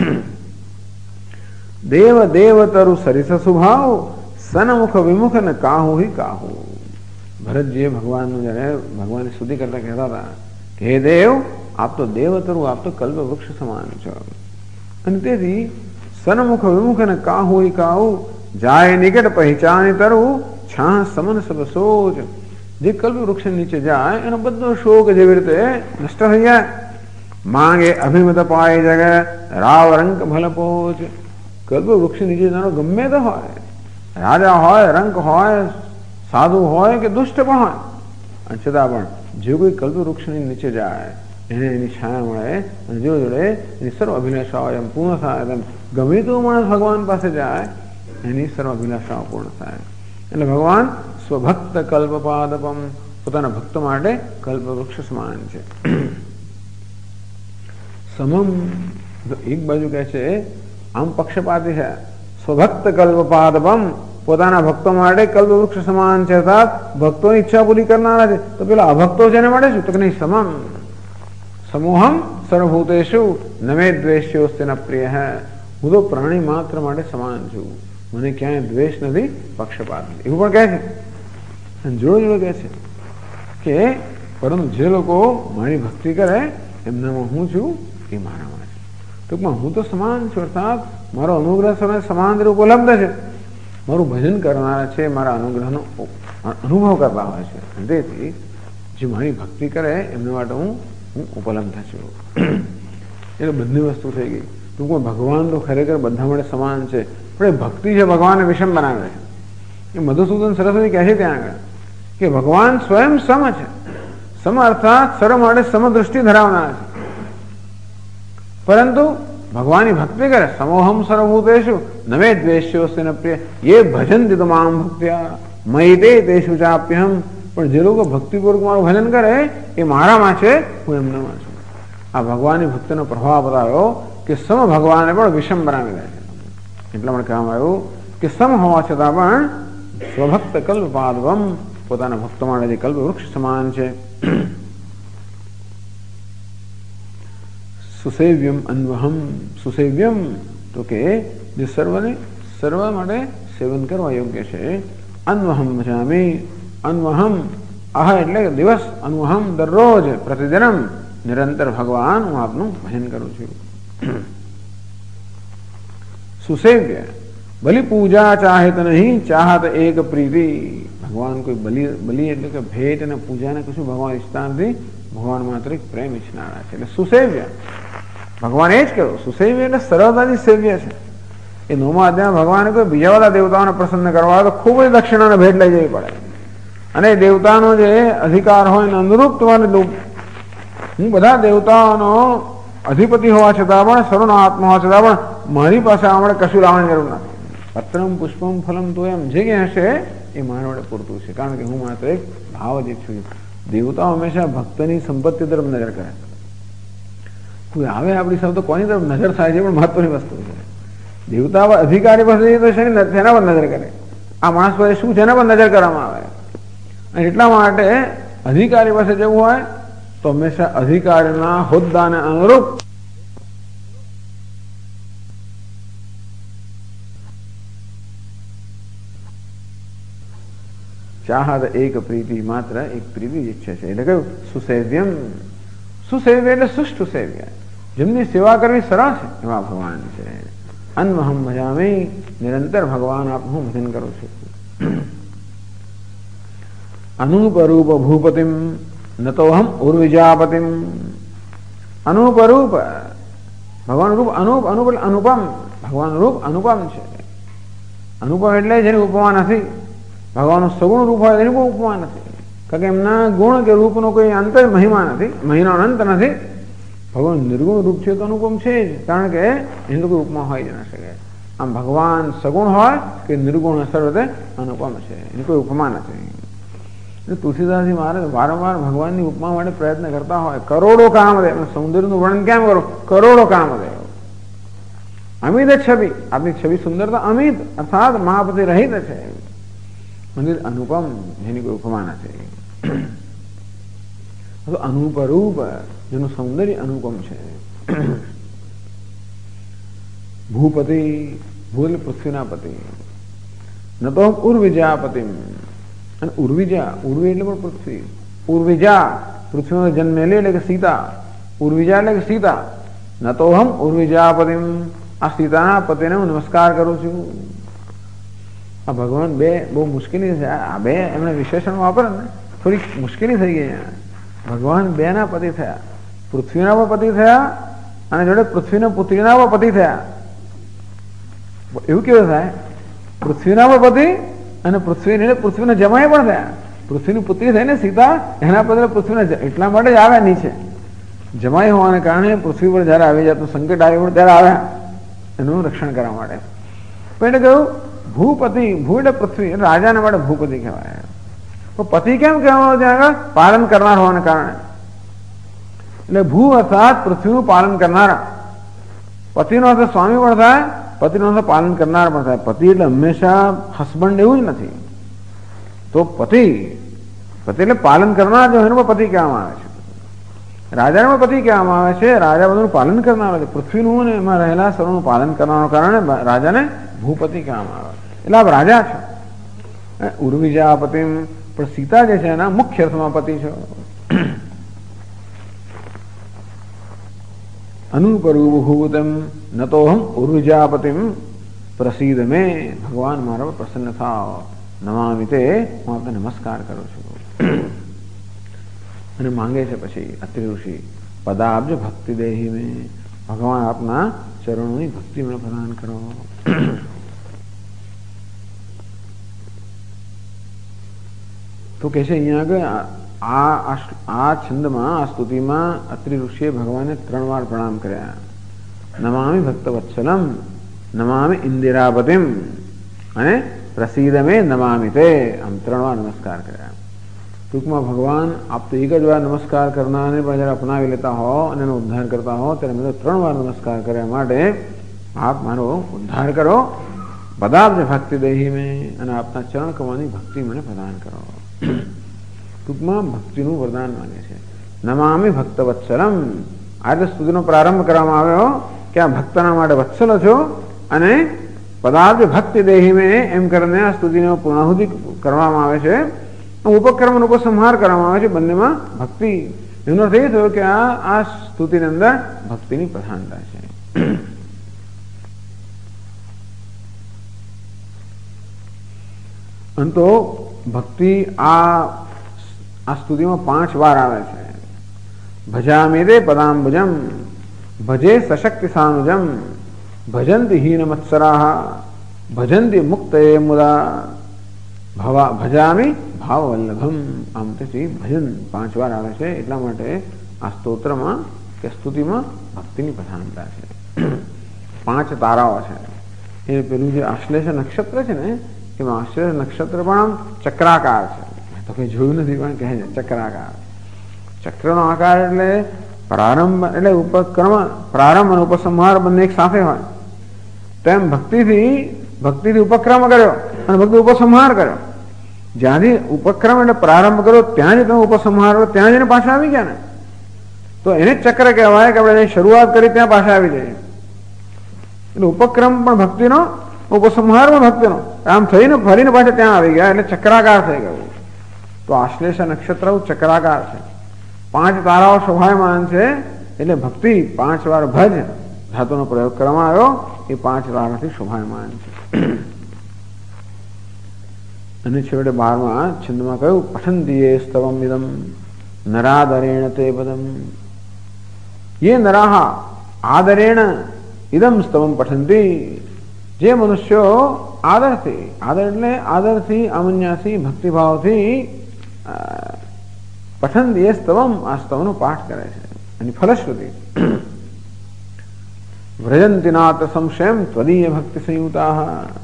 દેવ દેવતરુ સરિસ સ્વભાવ સનમુખ વિમુખ ને કાહુ હિ કાહુ. ભરતજીએ ભગવાનનું જયારે ભગવાનની સ્તુતિ કરતા કહેતા હતા કે હે દેવ, આપ તો દેવતરુ, આપ તો કલ્પ વૃક્ષ સમાન છો. અને તેથી સનમુખ વિમુખ ને કાહુ હિ કાહુ જાય નિકટ પહેચાની તરુ છા સમન સબ સોચ. જે કલ્પ વૃક્ષ નીચે જાય એનો બધો શોક જેવી રીતે નષ્ટ થઈ જાય. માંગે અભિમત પાય જગ રાવ રંક ભલ પોચ. કલ્પ વૃક્ષ નીચે જનારો ગમે તો હોય, રાજા હોય, રંક હોય, સાધુ હોય કે દુષ્ટ પણ હોય, અને છતાં પણ જે કોઈ કલ્પવૃક્ષની નીચે જાય એને એની છાયા મળે, અને જો જોડે એની સર્વ અભિલાષાઓ એમ પૂર્ણ થાય. તેમ ગમે તો માણસ ભગવાન પાસે જાય એની સર્વ અભિલાષાઓ પૂર્ણ થાય. એટલે ભગવાન સ્વભક્ત કલ્પપાદપમ, પોતાના ભક્તો માટે કલ્પવૃક્ષ સમાન છે. સમમ, એક બાજુ કહે છે આમ પક્ષપાતી છે, સ્વભક્ત કલ્પપાદપમ, પોતાના ભક્તો માટે કલ્પવૃક્ષ સમાન છે, અર્થાત ભક્તોની ઈચ્છા પૂરી કરનારા છે. તો પેલા અભક્તો છે એને માટે શું? તો કે નહીં, સમમ સમૂહમ સર્વભૂતેષુ નમે દ્વેષ્યોસ્તિ ન પ્રિય હૈ. હું તો પ્રાણી માત્ર માટે સમાન છું, મને ક્યાંય દ્વેષ નથી, પક્ષપાત નથી, એવું પણ કહે છે. અને જોડે જોડે કહે છે કે પરંતુ જે લોકો મારી ભક્તિ કરે એમનામાં હું છું એ મારામાં છે. ટૂંકમાં હું તો સમાન છું, અર્થાત મારો અનુગ્રહ સર્વને સમાન રીતે ઉપલબ્ધ છે. મારું ભજન કરનારા છે, મારા અનુગ્રહનો અનુભવ કરતા હોય છે. તેથી જે મારી ભક્તિ કરે એમના માટે હું ઉપલબ્ધ છું. એટલે બધી વસ્તુ થઈ ગઈ. ટૂંકમાં ભગવાન તો ખરેખર બધા માટે સમાન છે, પણ એ ભક્તિ છે ભગવાનને વિષમ બનાવે છે. એ મધુસૂદન સરસ્વતી કહે છે ત્યાં આગળ કે ભગવાન સ્વયં સમ છે. સમ અર્થાત સર્વ માટે સમદૃષ્ટિ ધરાવનાર છે, પરંતુ ભગવાનની ભક્તિ કરે સમોહમ સર્વભૂતેષુ નમે દ્વેષ્યોસ્તિ ન પ્રિય યે ભજન્તિ તો મામ ભક્ત્યા મયિ તે તેષુ ચાપ્યહમ. પણ જે લોકો ભક્તિપૂર્વક મારું ભજન કરે એ મારામાં છે, હું એમનામાં છું. આ ભગવાનની ભક્તિનો પ્રભાવ બતાવ્યો કે સમ ભગવાને પણ વિષમ બનાવી દે છે. એટલા માટે કહેવામાં આવ્યું કે સમ હોવા છતાં પણ સ્વભક્ત કલ્પપાદવમ, પોતાના ભક્તો માટે જે કલ્પવૃક્ષ સમાન છે. સુસેવ્યમ અન્વહમ, સુસેવ્યમ તો કે જે સર્વ માટે સેવન કરવા યોગ્ય છે. અન્વહમ ભજામિ, અન્વહમ અહ એટલે દિવસ, અન્વહમ દરરોજ પ્રતિદિનમ નિરંતર ભગવાન હું આપનું ભજન કરું છું. સુસેવ્ય, બલિ પૂજા ચાહત નહીં, ચાહત એક પ્રીતિ. ભગવાન કોઈ બલિ એટલે કે ભેટ અને પૂજાને કશું ભગવાન ઈચ્છતા નથી, ભગવાન માત્ર એક પ્રેમ ઈચ્છનારા છે. એટલે સુસેવ્ય ભગવાન એ જ કહ્યું. સુસેવ્ય એટલે સરળતાથી સેવ્ય છે. એ 9મા અધ્યાયમાં ભગવાને કોઈ બીજા બધા દેવતાઓને પ્રસન્ન કરવા તો ખૂબ જ દક્ષિણાને ભેટ લઈ જવી પડે, અને દેવતાનો જે અધિકાર હોય એને અનુરૂપ તમારે હું બધા દેવતાઓનો અધિપતિ હોવા છતાં પણ, સર્વનો આત્મા હોવા છતાં પણ મારી પાસે આપણે કશું લાવવાની જરૂર નથી. પત્રમ પુષ્પમ ફલમ તો એમ જે કંઈ હશે એ મારા વડે પૂરતું છે, કારણ કે હું માત્ર એક ભાવ જ છું. દેવતાઓ હંમેશા ભક્તની સંપત્તિ તરફ નજર કરે. કોઈ આવે આપણી સાથે તો કોની તરફ નજર થાય છે પણ મહત્વની વસ્તુ છે. દેવતા અધિકારી પાસે જઈએ તો તેના પર નજર કરે. આ માણસ પાસે શું છે એના પર નજર કરવામાં આવે. અને એટલા માટે અધિકારી પાસે જવું હોય તો હંમેશા અધિકારીના હોદ્દાને અનુરૂપ ચાહત એક પ્રીતિ, માત્ર એક પ્રીતિ ઈચ્છે છે. એટલે કયું? સુસેવ્યમ. સુસેવ્ય એટલે સુષ્ઠુ સેવ્ય, જેમની સેવા કરવી સરળ છે એવા ભગવાન છે. અન્વહમ ભજામિ, નિરંતર ભગવાન આપનું ભજન કરું છું. અનુપરૂપ ભૂપતિમ નતોહમ ઉર્વિજાપતિમ. અનુપરૂપ ભગવાન રૂપ, અનુપ અનુપ એટલે અનુપમ. ભગવાન રૂપ અનુપમ છે. અનુપમ એટલે જેની ઉપમા નથી. ભગવાનનું સગુણ રૂપ હોય એની કોઈ ઉપમા નથી, કારણ કે એમના ગુણ કે રૂપનો કોઈ અંત મહિમા નથી, મહિમાનો અંત નથી. ભગવાન નિર્ગુણ રૂપ છે તો અનુપમ છે જ, કારણ કે એની કોઈ ઉપમા હોય જ ન શકે. આમ ભગવાન સગુણ હોય કે નિર્ગુણ સર્વતે અનુપમ છે, એની કોઈ ઉપમા નથી. તુલસીદાસજી મહારાજ વારંવાર ભગવાનની ઉપમા માટે પ્રયત્ન કરતા હોય. કરોડો કામદેવ, સૌંદર્યનું વર્ણન કેમ કરો? કરોડો કામદેવ, અમિત છબી, આપની છબી સુંદરતા અમિત અર્થાત મહાપતિ રહિત છે. મંદિર અનુપમ, જેની કોઈ ઉપમા નથી. અનુપરૂપ, જેનું સૌંદર્ય અનુપમ છે. ભૂપતિ, ભૂલ પૃથ્વીના પતિ. ન તો ઉર્વિજાપતિ. અને ઉર્વિજા, ઉર્વી એટલે પણ પૃથ્વી. ઉર્વિજા પૃથ્વીમાં જન્મેલી એટલે કે સીતા. ઉર્વિજા એટલે કે સીતા. ન તો હમ ઉર્વિજાપતિ, આ સીતાના પતિને હું નમસ્કાર કરું છું. આ ભગવાન બે બહુ મુશ્કેલી છે. આ બે એમણે વિશેષણ વાપરે ને થોડીક મુશ્કેલી થઈ ગઈ. ભગવાન બે ના પતિ થયા, પૃથ્વીના પણ પતિ થયા અને જોડે પૃથ્વીના પુત્રીના પણ પતિ થયા. એવું કેવું થાય? પૃથ્વીના પણ પતિ અને પૃથ્વીને જમાય પણ થયા. પૃથ્વીની પુત્રી થઈને સીતા એના બદલે પૃથ્વીને એટલા માટે જ આવ્યા નીચે. જમાય હોવાને કારણે પૃથ્વી પર જયારે આવી જતું સંકટ આવ્યું ત્યારે આવ્યા એનું રક્ષણ કરવા માટે. પણ એટલે કહ્યું ભૂપતિ, ભૂ એટલે પૃથ્વી, એટલે રાજાના માટે ભૂપતિ કહેવાય. તો પતિ કેમ કહેવામાં ત્યાં આગળ? પાલન કરનાર હોવાને કારણે. એટલે ભૂ અર્થાત પૃથ્વીનું પાલન કરનારા. પતિનો અર્થ સ્વામી પણ થાય, પતિનો અર્થ પાલન કરનાર પણ થાય. પતિ એટલે હંમેશા હસબન્ડ એવું જ નથી. તો પતિ એટલે પાલન કરનાર જો એનું પતિ કહેવામાં આવે છે. રાજાને પણ પતિ કહેવામાં આવે છે. રાજા બધું પાલન કરનાર છે. પૃથ્વીનું ને એમાં રહેલા સર્વનું પાલન કરવાના કારણે રાજાને ભૂપતિ કહેવામાં આવે. એટલે આ રાજા છે. ઉર્વિજાપતિ પણ સીતા જે છે એના મુખ્ય અર્થમાં પતિ છે. અનુપરૂભૂતમ નતોહમ ઉર્વિજાપતિમ પ્રસિદ્ધ મેં, ભગવાન મારા પર પ્રસન્ન થાવ, નમામિ તે, હું આપને નમસ્કાર કરું છું. અને માંગે છે પછી અત્રિ ઋષિ પદાબ્જ ભક્તિ દેહી મેં, ભગવાન આપના ચરણોની ભક્તિ મને પ્રદાન કરો. તો કે છે અહીંયા આગળ આ છંદમાં, આ સ્તુતિમાં અત્રિ ઋષિએ ભગવાનને 3 વાર પ્રણામ કર્યા. નમામિ ભક્ત વત્સલમ, નમામિ ઇન્દિરાપતિમ અને પ્રસિદ્ધ મે નમામિ તે, આમ 3 વાર નમસ્કાર કર્યા. ટૂંકમાં ભગવાન આપ તો એક જ વાર નમસ્કાર કરનારને પણ જયારે અપનાવી લેતા હો અને એનો ઉદ્ધાર કરતા હો ત્યારે મેં તો 3 વાર નમસ્કાર કર્યા માટે આપ મારો ઉદ્ધાર કરો. પદાબ્જ ભક્તિ દેહી મેં, અને આપના ચરણ કમળની ભક્તિ મને પ્રદાન કરો. ટૂંકમાં ભક્તિનું વરદાન માને છે. નમામિ ભક્ત વત્સલમ, આજે સ્તુતિનો પ્રારંભ કરવામાં આવ્યો કે આ ભક્તના માટે વત્સલ છો, અને પદાર્થ ભક્તિ દેહી મેં એમ કરીને આ સ્તુતિનો પૂર્ણાહુતિ કરવામાં આવે છે. ઉપક્રમ અને ઉપસંહાર કરવામાં આવે છે, બંનેમાં ભક્તિ. એનો અર્થ એ થયો કે આ સ્તુતિની અંદર ભક્તિની પ્રધાનતા છે. અંતો ભક્તિ આ સ્તુતિમાં 5 વાર આવે છે. ભજામિ તે પદાંબુજમ, ભજે સશક્તિ સાનુજમ, ભજંતિ હીન મત્સરાહ, ભજંતિ મુક્તયે મુદા, ભજામિ ભાવવલ્લભમ. આમ તે ભજન 5 વાર આવે છે. એટલા માટે આ સ્તોત્રમાં કે સ્તુતિમાં ભક્તિની પ્રધાનતા છે. 5 તારાઓ છે. એ પેલું જે આશ્લેષ નક્ષત્ર છે ને, એમાં આશ્લેષ નક્ષત્ર પણ આમ ચક્રાકાર છે. તો કઈ જોયું નથી પણ કહે છે ચક્રાકાર. ચક્રનો આકાર એટલે પ્રારંભ, એટલે ઉપક્રમ, પ્રારંભ અને ઉપસંહાર બંને એક સાથે હોય. તેમ ભક્તિથી ઉપક્રમ કર્યો અને ભક્તિ ઉપસંહાર કર્યો. જ્યાંથી ઉપક્રમ એટલે પ્રારંભ કર્યો ત્યાં જ તમે ઉપસંહાર કરો, ત્યાં જઈને પાછા આવી ગયા ને, તો એને ચક્ર કહેવાય કે આપણે શરૂઆત કરી ત્યાં પાછા આવી જઈએ. એટલે ઉપક્રમ પણ ભક્તિનો, ઉપસંહાર પણ ભક્તિનો, આમ થઈને ફરીને પાછા ત્યાં આવી ગયા એટલે ચક્રાકાર થઈ ગયું. તો આશ્લેષ નક્ષત્ર ચક્રાકાર છે. 5 તારાઓ શોભાયમાન છે. એટલે ભક્તિ 5 વાર ભજ ધાતુનો પ્રયોગ કરવામાં આવ્યો, એ 5 તારાથી શોભાયમાન છે. અને છેવટે 12મા છંદમાં કહ્યું પઠંતીએ સ્તવમ ઇદમ નરાદરેણ તે પદમ, ये नराः आदरेण इदम स्तवम पठन्ति, જે મનુષ્યો આદરથી, આદર એટલે આદરથી, આમન્યાથી, ભક્તિભાવથી પઠન એ સ્તવમ, આ સ્તવનો પાઠ કરે છે. એની ફલશ્રુતિ વ્રજંતિ નાત સંશયમ ત્વદીય ભક્તિ સંયુતાઃ,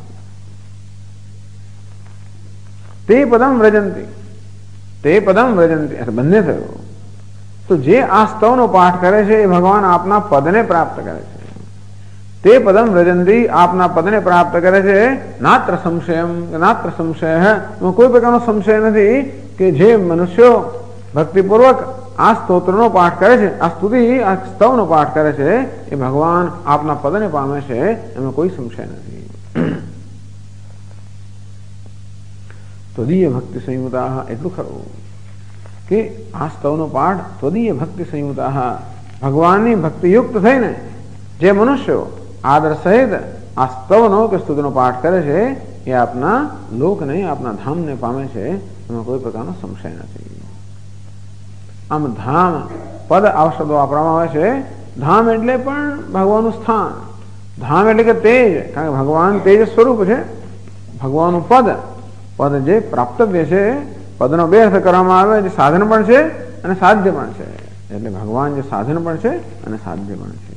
તે પદમ વ્રજંતિ, તે પદમ વ્રજંતિ, બંને થયું. તો જે આ સ્તવનો પાઠ કરે છે એ ભગવાન આપના પદને પ્રાપ્ત કરે છે. તે પદમ વ્રજંતિ, આપના પદને પ્રાપ્ત કરે છે. નાત્ર સંશયમ, નાત્ર સંશય, કોઈ પ્રકારનો સંશય નથી કે જે મનુષ્યો ભક્તિપૂર્વક આ સ્તોત્રનો પાઠ કરે છે, આ સ્તુતિ, આ સ્તવનો પાઠ કરે છે, એ ભગવાન આપના પદને પામે છે, એમાં કોઈ સંશય નથી. ત્વદીય ભક્તિ સંયુતા, એટલું ખરું કે આ સ્તવનો પાઠ ત્વદીય ભક્તિ સંયુતા, ભગવાનની ભક્તિયુક્ત થઈને જે મનુષ્યો આદર સહિત આ સ્તવનો કે સ્તુતિનો પાઠ કરે છે એ આપના લોકને, આપના ધામને પામે છે, એમાં કોઈ પ્રકારનો સંશય નથી. આમ ધામ પદ આ શબ્દો વાપરવામાં આવે છે. ધામ એટલે પણ ભગવાનનું સ્થાન, ધામ એટલે કે તેજ, કારણ કે ભગવાન તેજ સ્વરૂપ છે. ભગવાનનું પદ પદ જે પ્રાપ્તવ્ય છે, પદનો બે અર્થ કરવામાં આવે, જે સાધન પણ છે અને સાધ્ય પણ છે. એટલે ભગવાન જે સાધન પણ છે અને સાધ્ય પણ છે.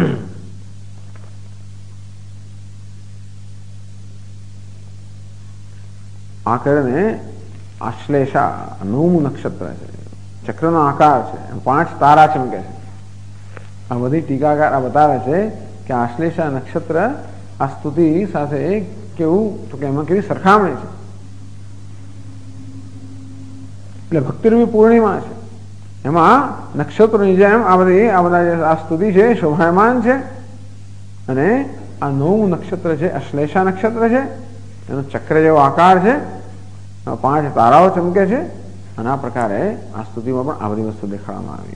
આ કરીને આશ્લેષા 9મું નક્ષત્ર છે, ચક્રનો આકાર છે, 5 તારા ચમકે છે. આ બધી ટીકાકાર આ બતાવે છે કે આશ્લેષા નક્ષત્ર આ સ્તુતિ સાથે કેવું, તો કે એમાં કેવી સરખામણી છે. એટલે ભક્તિરૂપી પૂર્ણિમા છે, એમાં નક્ષત્રોની જેમ આ બધા આ સ્તુતિ છે શોભાયમાન છે. અને આ 9મું નક્ષત્ર છે અશ્લેષા નક્ષત્ર છે, એનો ચક્ર જેવો આકાર છે, 5 તારાઓ ચમકે છે. અને આ પ્રકારે આ સ્તુતિમાં પણ આ બધી વસ્તુ દેખાડવામાં આવી.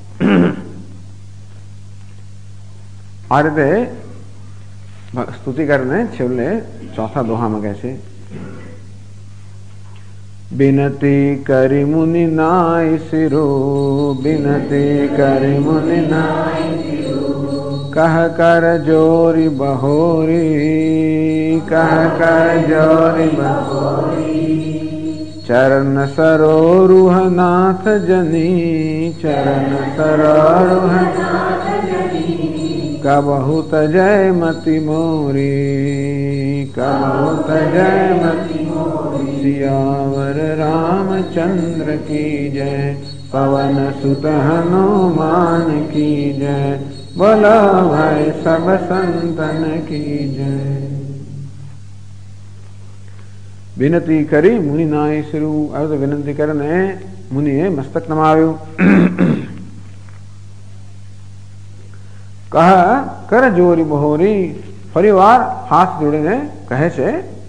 આ રીતે સ્તુતિ કરીને છેલ્લે ચોથા દોહામાં કહે છે, બિનતી કરી મુનિ નાય શિરો, બિનતી કરી મુનિ નાય શિરો, કહ કર જોરી બહોરી, કહ કર જોરી બહોરી, ચરણ સરોરુહ નાથ જની, ચરણ સરોરુહ નાથ જની, કબહુ તજય મતિ મોરી, કબહુ તજય મતિ મોરી, સિયાવર રામચંદ્ર કી જય, પવન સુત હનુમાન કી જય, બોલો ભાઈ સબ સંતન કી જય. વિનતી કરી મુનિ નાય શિરુ, આવ્યું તો વિનંતી કરીને મુનિએ મસ્તક નમાવ્યું. કહ કર જોરી બહોરી, ફરી વાર હાથ જોડીને કહે છે,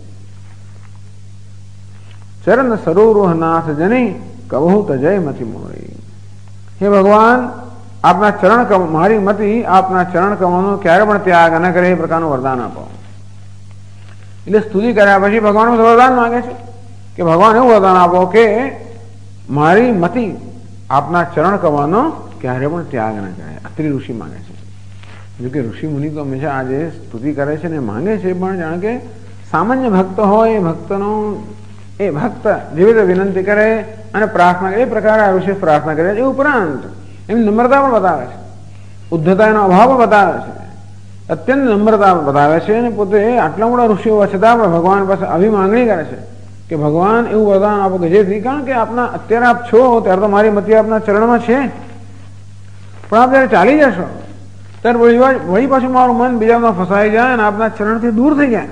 ચરણ સરોરુહ નાથ જની, કબહુ તજય મતિ મોરી. હે ભગવાન, આપના ચરણ, મારી મતિ આપના ચરણ કમળનો ક્યારે પણ ત્યાગ ન કરે એ પ્રકારનું વરદાન આપો. એટલે સ્તુતિ કર્યા પછી ભગવાન વરદાન માંગે છે કે ભગવાન એવું વરદાન આપો કે મારી મતિ આપના ચરણ કમળનો ક્યારે પણ ત્યાગ ન કરે. અત્રિ ઋષિ માંગે છે. જોકે ઋષિ મુનિ તો હંમેશા આજે સ્તુતિ કરે છે ને માંગે છે, પણ જાણે કે સામાન્ય ભક્ત હોય, એ ભક્ત જેવી રીતે વિનંતી કરે અને પ્રાર્થના કરે એ પ્રકારે આ ઋષિ પ્રાર્થના કરે. એ ઉપરાંત એમની નમ્રતા પણ બતાવે છે, ઉદ્ધતા એનો અભાવ પણ બતાવે છે, અત્યંત નમ્રતા બતાવે છે. અને પોતે આટલા મોટા ઋષિઓ છતાં પણ ભગવાન પાસે આવી માંગણી કરે છે કે ભગવાન એવું વરદાન આપો કે જેથી, કારણ કે આપના અત્યારે આપ છો ત્યારે તો મારી મતિ આપના ચરણમાં છે, પણ આપ જયારે ચાલી જશો ત્યારે વળી પાછું મારું મન બીજામાં ફસાઈ જાય અને આપના ચરણથી દૂર થઈ જાય.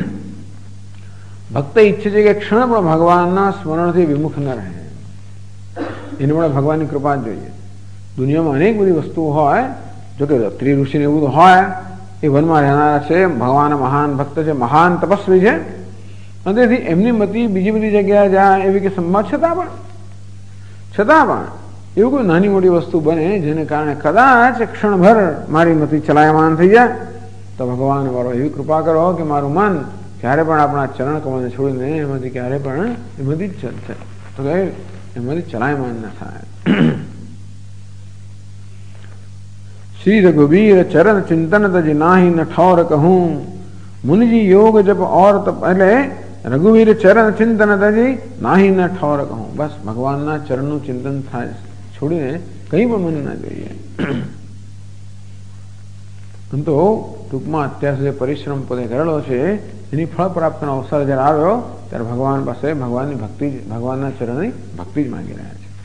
ભક્ત ઈચ્છે છે કે ક્ષણ પણ ભગવાનના સ્મરણથી વિમુખ ન રહે. એને પણ ભગવાનની કૃપા જ જોઈએ. દુનિયામાં અનેક બધી વસ્તુઓ હોય, જોકે ત્રિ ઋષિને એવું તો હોય, એ વનમાં રહેનારા છે, ભગવાન મહાન ભક્ત છે, મહાન તપસ્વી છે, અને તેથી એમની મતિ બીજી બધી જગ્યાએ જાય એવી કે સંમત છતાં પણ એવું કોઈ નાની મોટી વસ્તુ બને જેને કારણે કદાચ ક્ષણભર મારી મતિ ચલાયમાન થઈ જાય, તો ભગવાન મારો એવી કૃપા કરો કે મારું મન ક્યારે પણ આપણા ચરણ કમળને છોડીને એમાંથી ક્યારે પણ એમાંથી ચલાયમાન ન થાય. श्री रघुवीर चरण चिंतन तज नाही न ठौर कहूं, मुनिजी योग जप और तप. એટલે રઘુવીર ચરણ ચિંતન તજી નાહી ન ઠોર કહું. બસ ભગવાનના ચરણનું ચિંતન થાય, છોડીને કંઈ પણ મન ના જોઈએ. તો ટૂંકમાં અત્યાર સુધી પરિશ્રમ પોતે કરેલો છે એની ફળ પ્રાપ્તિનો અવસર જયારે આવ્યો ત્યારે ભગવાન પાસે ભગવાનની ભક્તિ, ભગવાનના ચરણની ભક્તિ જ માંગી રહ્યા છે.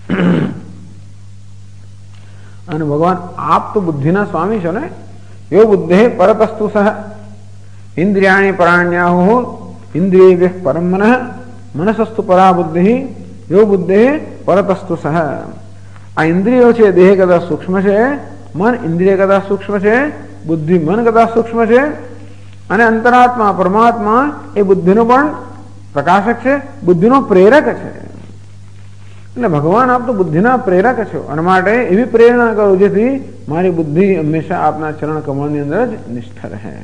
અને ભગવાન આપ તો બુદ્ધિના સ્વામી છો ને, યો બુદ્ધે પરતસ્તુ સહ ઇન્દ્રિયાણી પરાણ્યાહુ ઇન્દ્રિય પરમ મનઃ મનસસ્તુ પરા બુદ્ધિ યો બુદ્ધે પરતસ્તુ સહ. આ ઇન્દ્રિયો છે દેહ કરતા સૂક્ષ્મ છે, મન ઇન્દ્રિય કરતા સૂક્ષ્મ છે, બુદ્ધિ મન કરતા સૂક્ષ્મ છે, અને અંતરાત્મા પરમાત્મા એ બુદ્ધિનો પણ પ્રકાશક છે, બુદ્ધિનો પ્રેરક છે. એટલે ભગવાન આપ તો બુદ્ધિના પ્રેરક છો, અને માટે એવી પ્રેરણા કરો જેથી મારી બુદ્ધિ હંમેશા આપના ચરણ કમળની અંદર જ નિષ્ઠ રહે.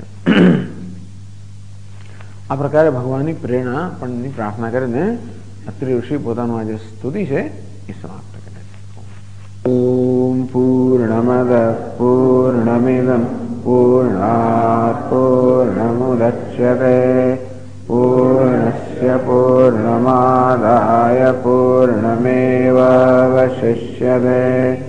આ પ્રકારે ભગવાનની પ્રેરણા પણ પ્રાર્થના કરીને અત્રિ ઋષિ પોતાનું આ જે સ્તુતિ છે એ સમાપ્ત કરે છે. ઓમ પૂર્ણમદ પૂર્ણમિદં પૂર્ણાત પૂર્ણમુદચ્યતે પૂર્ણસ્ય पूर्णस्य पूर्णमादाय पूर्णमेवावशिष्यते।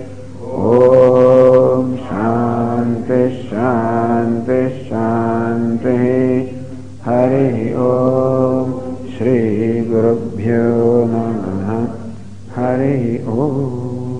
ॐ शान्ति शान्ति शान्तिः। हरिः ॐ। श्री गुरुभ्यो नमः। हरिः ॐ।